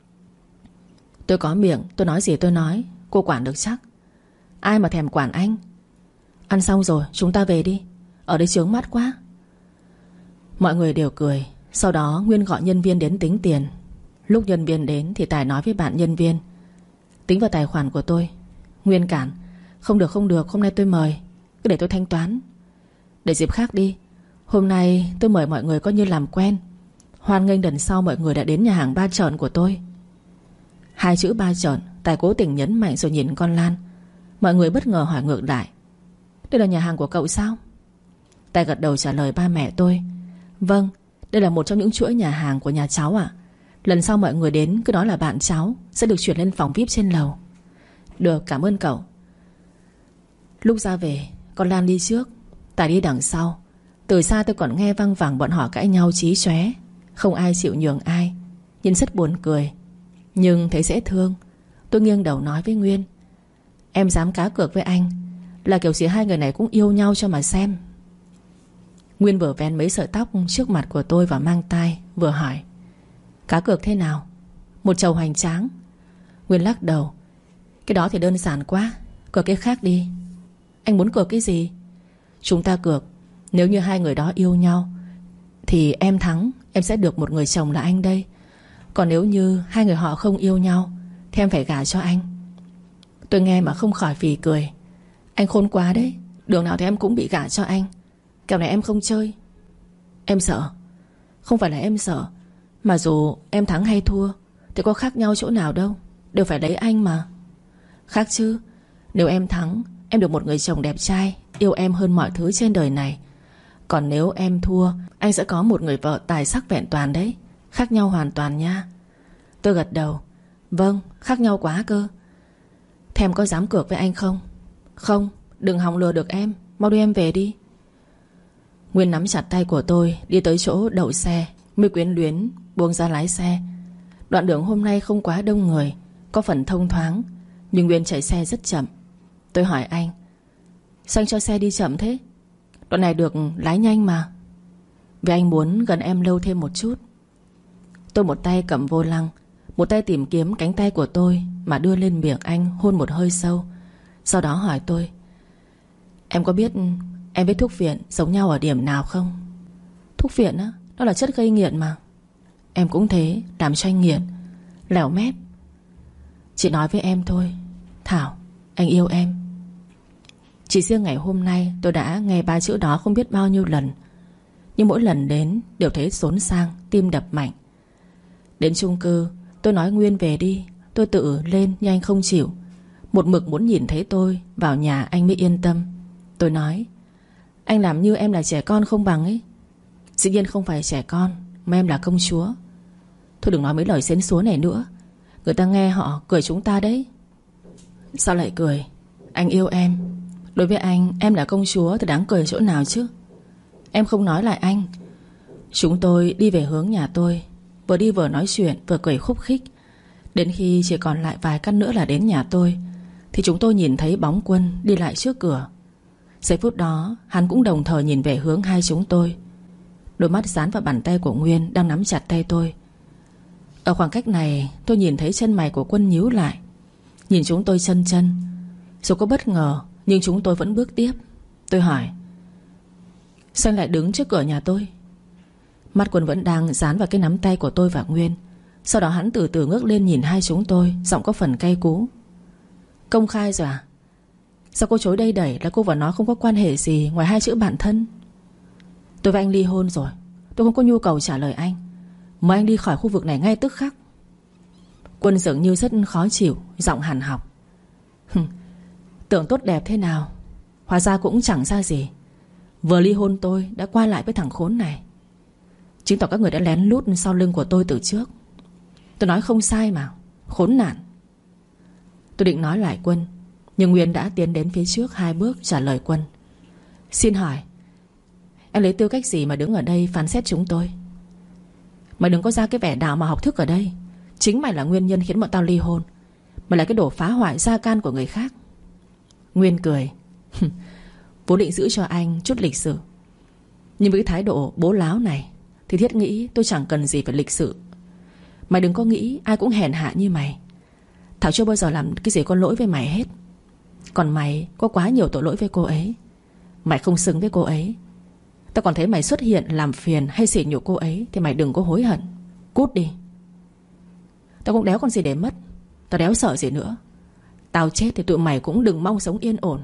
Tôi có miệng, tôi nói gì tôi nói, cô quản được chắc. Ai mà thèm quản anh. Ăn xong rồi chúng ta về đi, ở đây chướng mắt quá. Mọi người đều cười. Sau đó Nguyên gọi nhân viên đến tính tiền. Lúc nhân viên đến thì Tài nói với bạn nhân viên: tính vào tài khoản của tôi. Nguyên cản: không được không được, hôm nay tôi mời, cứ để tôi thanh toán. Để dịp khác đi, hôm nay tôi mời mọi người coi như làm quen. Hoan nghênh lần sau mọi người đã đến nhà hàng Ba Trợn của tôi. Hai chữ Ba Trợn Tài cố tình nhấn mạnh rồi nhìn con Lan. Mọi người bất ngờ hỏi ngược lại: đây là nhà hàng của cậu sao? Tài gật đầu trả lời ba mẹ tôi: vâng, đây là một trong những chuỗi nhà hàng của nhà cháu ạ. Lần sau mọi người đến cứ nói là bạn cháu sẽ được chuyển lên phòng vi ai pi trên lầu. Được, cảm ơn cậu. Lúc ra về, con Lan đi trước, Tài đi đằng sau. Từ xa tôi còn nghe văng vẳng bọn họ cãi nhau chí chóe, không ai chịu nhường ai, nhìn rất buồn cười. Nhưng thấy dễ thương. Tôi nghiêng đầu nói với Nguyên: em dám cá cược với anh là kiểu gì hai người này cũng yêu nhau cho mà xem. Nguyên vừa vén mấy sợi tóc trước mặt của tôi và mang tai, vừa hỏi: cá cược thế nào? Một chầu hoành tráng. Nguyên lắc đầu: cái đó thì đơn giản quá, cược cái khác đi. Anh muốn cược cái gì? Chúng ta cược nếu như hai người đó yêu nhau thì em thắng, em sẽ được một người chồng là anh đây. Còn nếu như hai người họ không yêu nhau thì em phải gả cho anh. Tôi nghe mà không khỏi phì cười. Anh khôn quá đấy, đường nào thì em cũng bị gả cho anh. Kèo này em không chơi. Em sợ? Không phải là em sợ, mà dù em thắng hay thua thì có khác nhau chỗ nào đâu, đều phải lấy anh mà. Khác chứ. Nếu em thắng, em được một người chồng đẹp trai, yêu em hơn mọi thứ trên đời này. Còn nếu em thua, anh sẽ có một người vợ tài sắc vẹn toàn đấy. Khác nhau hoàn toàn nha. Tôi gật đầu: vâng, khác nhau quá cơ. Thế em có dám cược với anh không? Không, đừng hòng lừa được em. Mau đưa em về đi. Nguyên nắm chặt tay của tôi đi tới chỗ đậu xe, mới quyến luyến buông ra lái xe. Đoạn đường hôm nay không quá đông người, có phần thông thoáng, nhưng Nguyên chạy xe rất chậm. Tôi hỏi anh: sao anh cho xe đi chậm thế? Đoạn này được lái nhanh mà. Vì anh muốn gần em lâu thêm một chút. Tôi một tay cầm vô lăng, một tay tìm kiếm cánh tay của tôi mà đưa lên miệng anh hôn một hơi sâu. Sau đó hỏi tôi: em có biết Em biết thuốc viện giống nhau ở điểm nào không? Thuốc viện á, đó là chất gây nghiện mà. Em cũng thế, làm cho anh nghiện. Lẻo mép. Chị nói với em thôi, Thảo, anh yêu em. Chỉ riêng ngày hôm nay tôi đã nghe ba chữ đó không biết bao nhiêu lần, nhưng mỗi lần đến đều thấy xốn sang, tim đập mạnh. Đến chung cư tôi nói Nguyên về đi, tôi tự lên nhưng anh không chịu. Một mực muốn nhìn thấy tôi vào nhà anh mới yên tâm. Tôi nói, anh làm như em là trẻ con không bằng ấy. Dĩ nhiên không phải trẻ con, mà em là công chúa. Thôi đừng nói mấy lời xến xúa này nữa, người ta nghe họ cười chúng ta đấy. Sao lại cười? Anh yêu em. Đối với anh, em là công chúa thì đáng cười chỗ nào chứ? Em không nói lại anh. Chúng tôi đi về hướng nhà tôi, vừa đi vừa nói chuyện, vừa cười khúc khích. Đến khi chỉ còn lại vài căn nữa là đến nhà tôi, thì chúng tôi nhìn thấy bóng Quân đi lại trước cửa. Giây phút đó hắn cũng đồng thời nhìn về hướng hai chúng tôi. Đôi mắt dán vào bàn tay của Nguyên đang nắm chặt tay tôi. Ở khoảng cách này tôi nhìn thấy chân mày của Quân nhíu lại, nhìn chúng tôi chân chân. Dù có bất ngờ nhưng chúng tôi vẫn bước tiếp. Tôi hỏi, sao anh lại đứng trước cửa nhà tôi? Mắt Quân vẫn đang dán vào cái nắm tay của tôi và Nguyên. Sau đó hắn từ từ ngước lên nhìn hai chúng tôi, giọng có phần cay cú. Công khai rồi à? Sao cô chối đây đẩy là cô và nó không có quan hệ gì ngoài hai chữ bạn thân? Tôi và anh ly hôn rồi, tôi không có nhu cầu trả lời anh. Mời anh đi khỏi khu vực này ngay tức khắc. Quân dường như rất khó chịu, giọng hằn học. Tưởng tốt đẹp thế nào, hóa ra cũng chẳng ra gì. Vừa ly hôn tôi đã qua lại với thằng khốn này. Chứng tỏ các người đã lén lút sau lưng của tôi từ trước. Tôi nói không sai mà, khốn nạn. Tôi định nói lại Quân, nhưng Nguyên đã tiến đến phía trước hai bước trả lời Quân. Xin hỏi, em lấy tư cách gì mà đứng ở đây phán xét chúng tôi? Mày đừng có ra cái vẻ đạo mà học thức ở đây. Chính mày là nguyên nhân khiến bọn tao ly hôn. Mày là cái đồ phá hoại gia can của người khác. Nguyên cười. Vốn định giữ cho anh chút lịch sự, nhưng với cái thái độ bố láo này thì thiết nghĩ tôi chẳng cần gì phải lịch sự. Mày đừng có nghĩ ai cũng hèn hạ như mày. Thảo chưa bao giờ làm cái gì có lỗi với mày hết. Còn mày có quá nhiều tội lỗi với cô ấy. Mày không xứng với cô ấy. Tao còn thấy mày xuất hiện làm phiền hay sỉ nhục cô ấy thì mày đừng có hối hận. Cút đi. Tao cũng đéo còn gì để mất. Tao đéo sợ gì nữa. Tao chết thì tụi mày cũng đừng mong sống yên ổn.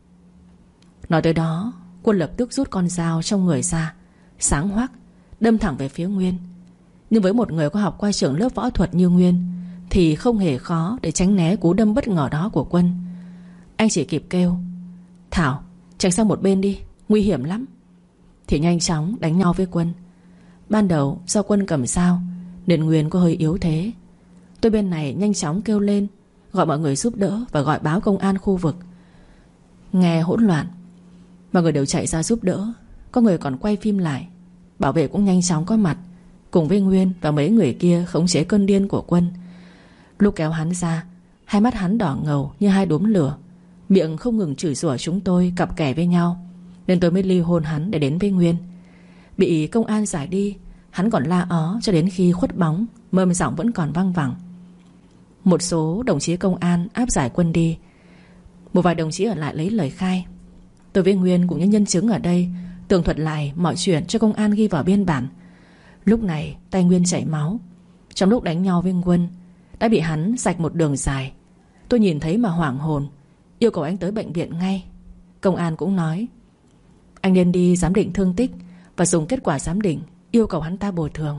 Nói tới đó, Quân lập tức rút con dao trong người ra, sáng hoắc, đâm thẳng về phía Nguyên. Nhưng với một người có học qua trường lớp võ thuật như Nguyên thì không hề khó để tránh né cú đâm bất ngờ đó của Quân. Anh chỉ kịp kêu, Thảo, tránh sang một bên đi, nguy hiểm lắm, thì nhanh chóng đánh nhau với Quân. Ban đầu do Quân cầm dao nên Nguyên có hơi yếu thế. Tôi bên này nhanh chóng kêu lên, gọi mọi người giúp đỡ và gọi báo công an khu vực. Nghe hỗn loạn, mọi người đều chạy ra giúp đỡ. Có người còn quay phim lại. Bảo vệ cũng nhanh chóng có mặt, cùng với Nguyên và mấy người kia khống chế cơn điên của Quân. Lúc kéo hắn ra, hai mắt hắn đỏ ngầu như hai đốm lửa, miệng không ngừng chửi rủa chúng tôi cặp kè với nhau. Nên tôi mới ly hôn hắn để đến với Nguyên. Bị công an giải đi, hắn còn la ó cho đến khi khuất bóng, mơm giọng vẫn còn văng vẳng. Một số đồng chí công an áp giải Quân đi. Một vài đồng chí ở lại lấy lời khai. Tôi với Nguyên cũng như nhân chứng ở đây tường thuật lại mọi chuyện cho công an ghi vào biên bản. Lúc này tay Nguyên chảy máu. Trong lúc đánh nhau với Quân đã bị hắn rạch một đường dài. Tôi nhìn thấy mà hoảng hồn, yêu cầu anh tới bệnh viện ngay. Công an cũng nói anh nên đi giám định thương tích và dùng kết quả giám định yêu cầu hắn ta bồi thường.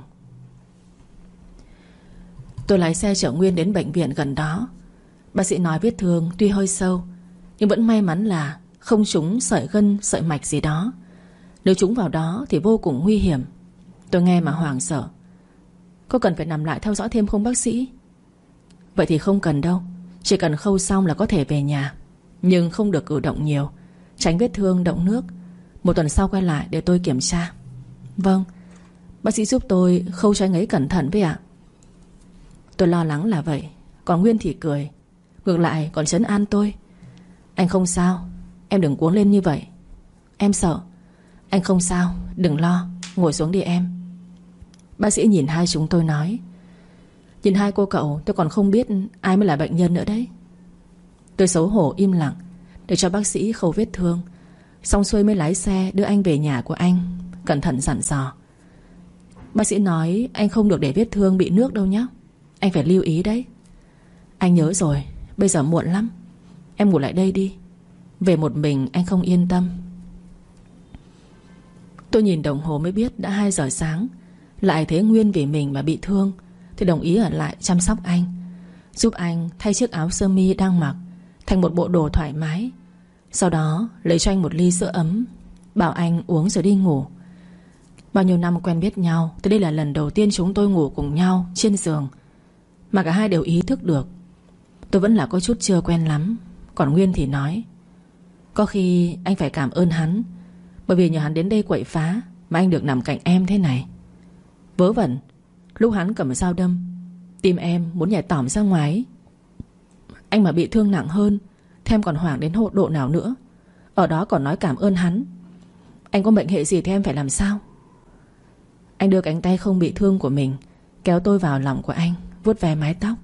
Tôi lái xe chở Nguyên đến bệnh viện gần đó. Bác sĩ nói vết thương tuy hơi sâu, nhưng vẫn may mắn là không trúng sợi gân, sợi mạch gì đó. Nếu trúng vào đó thì vô cùng nguy hiểm. Tôi nghe mà hoảng sợ. Có cần phải nằm lại theo dõi thêm không bác sĩ? Vậy thì không cần đâu, chỉ cần khâu xong là có thể về nhà. Nhưng không được cử động nhiều, tránh vết thương động nước. Một tuần sau quay lại để tôi kiểm tra. Vâng, bác sĩ giúp tôi khâu cho anh ấy cẩn thận với ạ. Tôi lo lắng là vậy. Còn Nguyên thì cười, ngược lại còn trấn an tôi. Anh không sao, em đừng cuống lên như vậy. Em sợ. Anh không sao, đừng lo, ngồi xuống đi em. Bác sĩ nhìn hai chúng tôi nói, nhìn hai cô cậu tôi còn không biết ai mới là bệnh nhân nữa đấy. Tôi xấu hổ im lặng để cho bác sĩ khâu vết thương. Xong xuôi mới lái xe đưa anh về nhà của anh, cẩn thận dặn dò: bác sĩ nói anh không được để vết thương bị nước đâu nhé. Anh phải lưu ý đấy. Anh nhớ rồi, bây giờ muộn lắm. Em ngủ lại đây đi. Về một mình anh không yên tâm. Tôi nhìn đồng hồ mới biết đã hai giờ sáng. Lại thấy Nguyên vì mình mà bị thương thì đồng ý ở lại chăm sóc anh, giúp anh thay chiếc áo sơ mi đang mặc thành một bộ đồ thoải mái. Sau đó lấy cho anh một ly sữa ấm, bảo anh uống rồi đi ngủ. Bao nhiêu năm quen biết nhau thì đây là lần đầu tiên chúng tôi ngủ cùng nhau trên giường. Mà cả hai đều ý thức được tôi vẫn là có chút chưa quen lắm. Còn Nguyên thì nói: có khi anh phải cảm ơn hắn, bởi vì nhờ hắn đến đây quậy phá mà anh được nằm cạnh em thế này. Vớ vẩn, lúc hắn cầm dao đâm, tim em muốn nhảy tỏm ra ngoài. Anh mà bị thương nặng hơn thì em còn hoảng đến hộ độ nào nữa. Ở đó còn nói cảm ơn hắn. Anh có mệnh hệ gì thì em phải làm sao? Anh đưa cánh tay không bị thương của mình kéo tôi vào lòng của anh, vuốt ve mái tóc.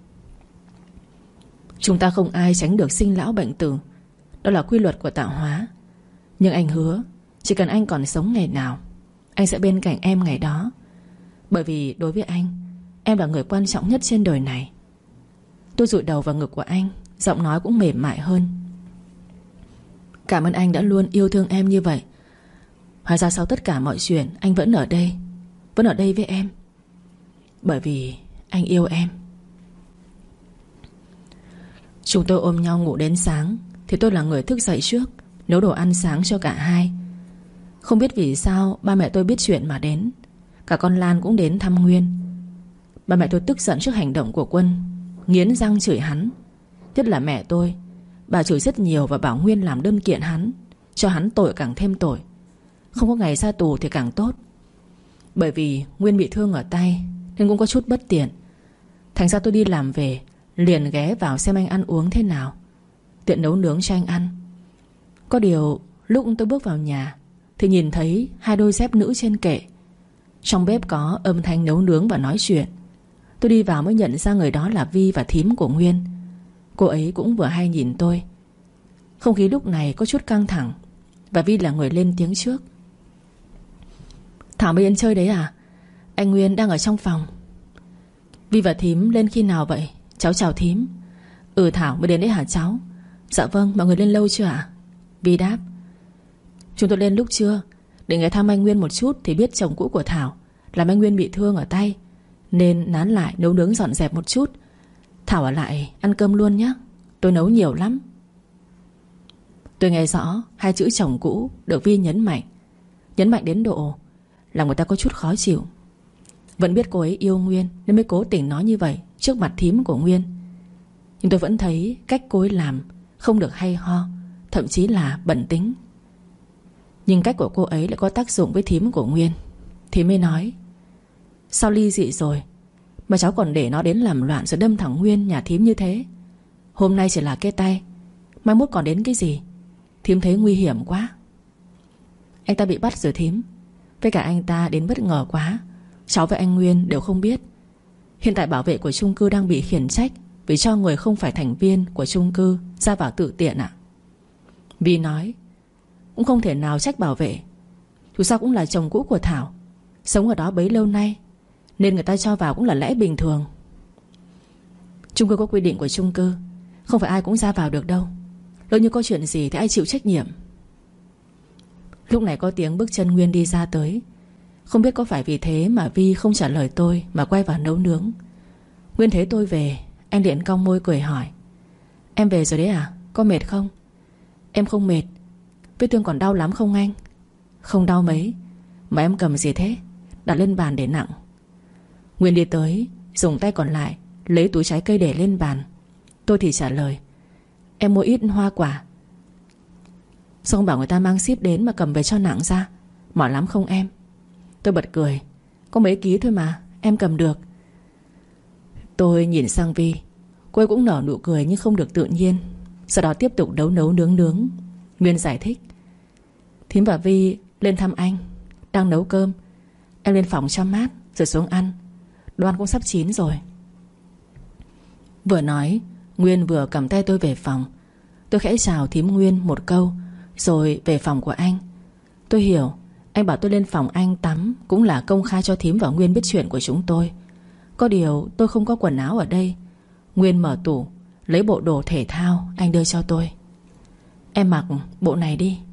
Chúng ta không ai tránh được sinh lão bệnh tử, đó là quy luật của tạo hóa. Nhưng anh hứa chỉ cần anh còn sống ngày nào, anh sẽ bên cạnh em ngày đó. Bởi vì đối với anh, em là người quan trọng nhất trên đời này. Tôi dụi đầu vào ngực của anh, giọng nói cũng mềm mại hơn. Cảm ơn anh đã luôn yêu thương em như vậy. Hóa ra sau tất cả mọi chuyện anh vẫn ở đây, vẫn ở đây với em. Bởi vì anh yêu em. Chúng tôi ôm nhau ngủ đến sáng. Thì tôi là người thức dậy trước, nấu đồ ăn sáng cho cả hai. Không biết vì sao ba mẹ tôi biết chuyện mà đến. Cả con Lan cũng đến thăm Nguyên. Ba mẹ tôi tức giận trước hành động của Quân, nghiến răng chửi hắn. Nhất là mẹ tôi, bà chửi rất nhiều và bảo Nguyên làm đơn kiện hắn, cho hắn tội càng thêm tội. Không có ngày ra tù thì càng tốt. Bởi vì Nguyên bị thương ở tay nên cũng có chút bất tiện. Thành ra tôi đi làm về liền ghé vào xem anh ăn uống thế nào, tiện nấu nướng cho anh ăn. Có điều lúc tôi bước vào nhà thì nhìn thấy hai đôi dép nữ trên kệ. Trong bếp có âm thanh nấu nướng và nói chuyện. Tôi đi vào mới nhận ra người đó là Vi và thím của Nguyên. Cô ấy cũng vừa hay nhìn tôi. Không khí lúc này có chút căng thẳng, và Vi là người lên tiếng trước. Thảo mới đến chơi đấy à? Anh Nguyên đang ở trong phòng. Vi và thím lên khi nào vậy? Cháu chào thím. Ừ, Thảo mới đến đấy hả cháu? Dạ vâng, mọi người lên lâu chưa ạ? Vi đáp. Chúng tôi lên lúc trưa, để ghé thăm anh Nguyên một chút thì biết chồng cũ của Thảo làm anh Nguyên bị thương ở tay, nên nán lại nấu nướng dọn dẹp một chút. Thảo ở lại ăn cơm luôn nhé, tôi nấu nhiều lắm. Tôi nghe rõ hai chữ chồng cũ được Vi nhấn mạnh. Nhấn mạnh đến độ làm người ta có chút khó chịu. Vẫn biết cô ấy yêu Nguyên nên mới cố tình nói như vậy trước mặt thím của Nguyên. Nhưng tôi vẫn thấy cách cô ấy làm không được hay ho, thậm chí là bẩn tính. Nhưng cách của cô ấy lại có tác dụng với thím của Nguyên. Thím mới nói: sao ly dị rồi mà cháu còn để nó đến làm loạn rồi đâm thẳng Nguyên nhà thím như thế? Hôm nay chỉ là cái tay, mai mốt còn đến cái gì? Thím thấy nguy hiểm quá. Anh ta bị bắt rồi thím. Với cả anh ta đến bất ngờ quá, cháu và anh Nguyên đều không biết. Hiện tại bảo vệ của chung cư đang bị khiển trách vì cho người không phải thành viên của chung cư ra vào tự tiện ạ. Vi nói: cũng không thể nào trách bảo vệ. Dù sao cũng là chồng cũ của Thảo, sống ở đó bấy lâu nay, nên người ta cho vào cũng là lẽ bình thường. Chung cư có quy định của chung cư, không phải ai cũng ra vào được đâu. Lỡ như có chuyện gì thì ai chịu trách nhiệm? Lúc này có tiếng bước chân Nguyên đi ra tới. Không biết có phải vì thế mà Vi không trả lời tôi mà quay vào nấu nướng. Nguyên thấy tôi về, anh liền cong môi cười hỏi: em về rồi đấy à? Có mệt không? Em không mệt. Vết thương còn đau lắm không anh? Không đau mấy. Mà em cầm gì thế? Đặt lên bàn để nặng. Nguyên đi tới, dùng tay còn lại lấy túi trái cây để lên bàn. Tôi thì trả lời: em mua ít hoa quả. Sao không bảo người ta mang ship đến mà cầm về cho nặng ra? Mỏi lắm không em? Tôi bật cười: có mấy ký thôi mà, em cầm được. Tôi nhìn sang Vi. Cô ấy cũng nở nụ cười nhưng không được tự nhiên. Sau đó tiếp tục nấu nấu nướng nướng. Nguyên giải thích: thím và Vi lên thăm anh, đang nấu cơm. Em lên phòng cho mát rồi xuống ăn. Đồ ăn cũng sắp chín rồi. Vừa nói, Nguyên vừa cầm tay tôi về phòng. Tôi khẽ chào thím Nguyên một câu, rồi về phòng của anh. Tôi hiểu. Anh bảo tôi lên phòng anh tắm cũng là công khai cho Thím và Nguyên biết chuyện của chúng tôi. Có điều tôi không có quần áo ở đây. Nguyên mở tủ lấy bộ đồ thể thao anh đưa cho tôi. Em mặc bộ này đi.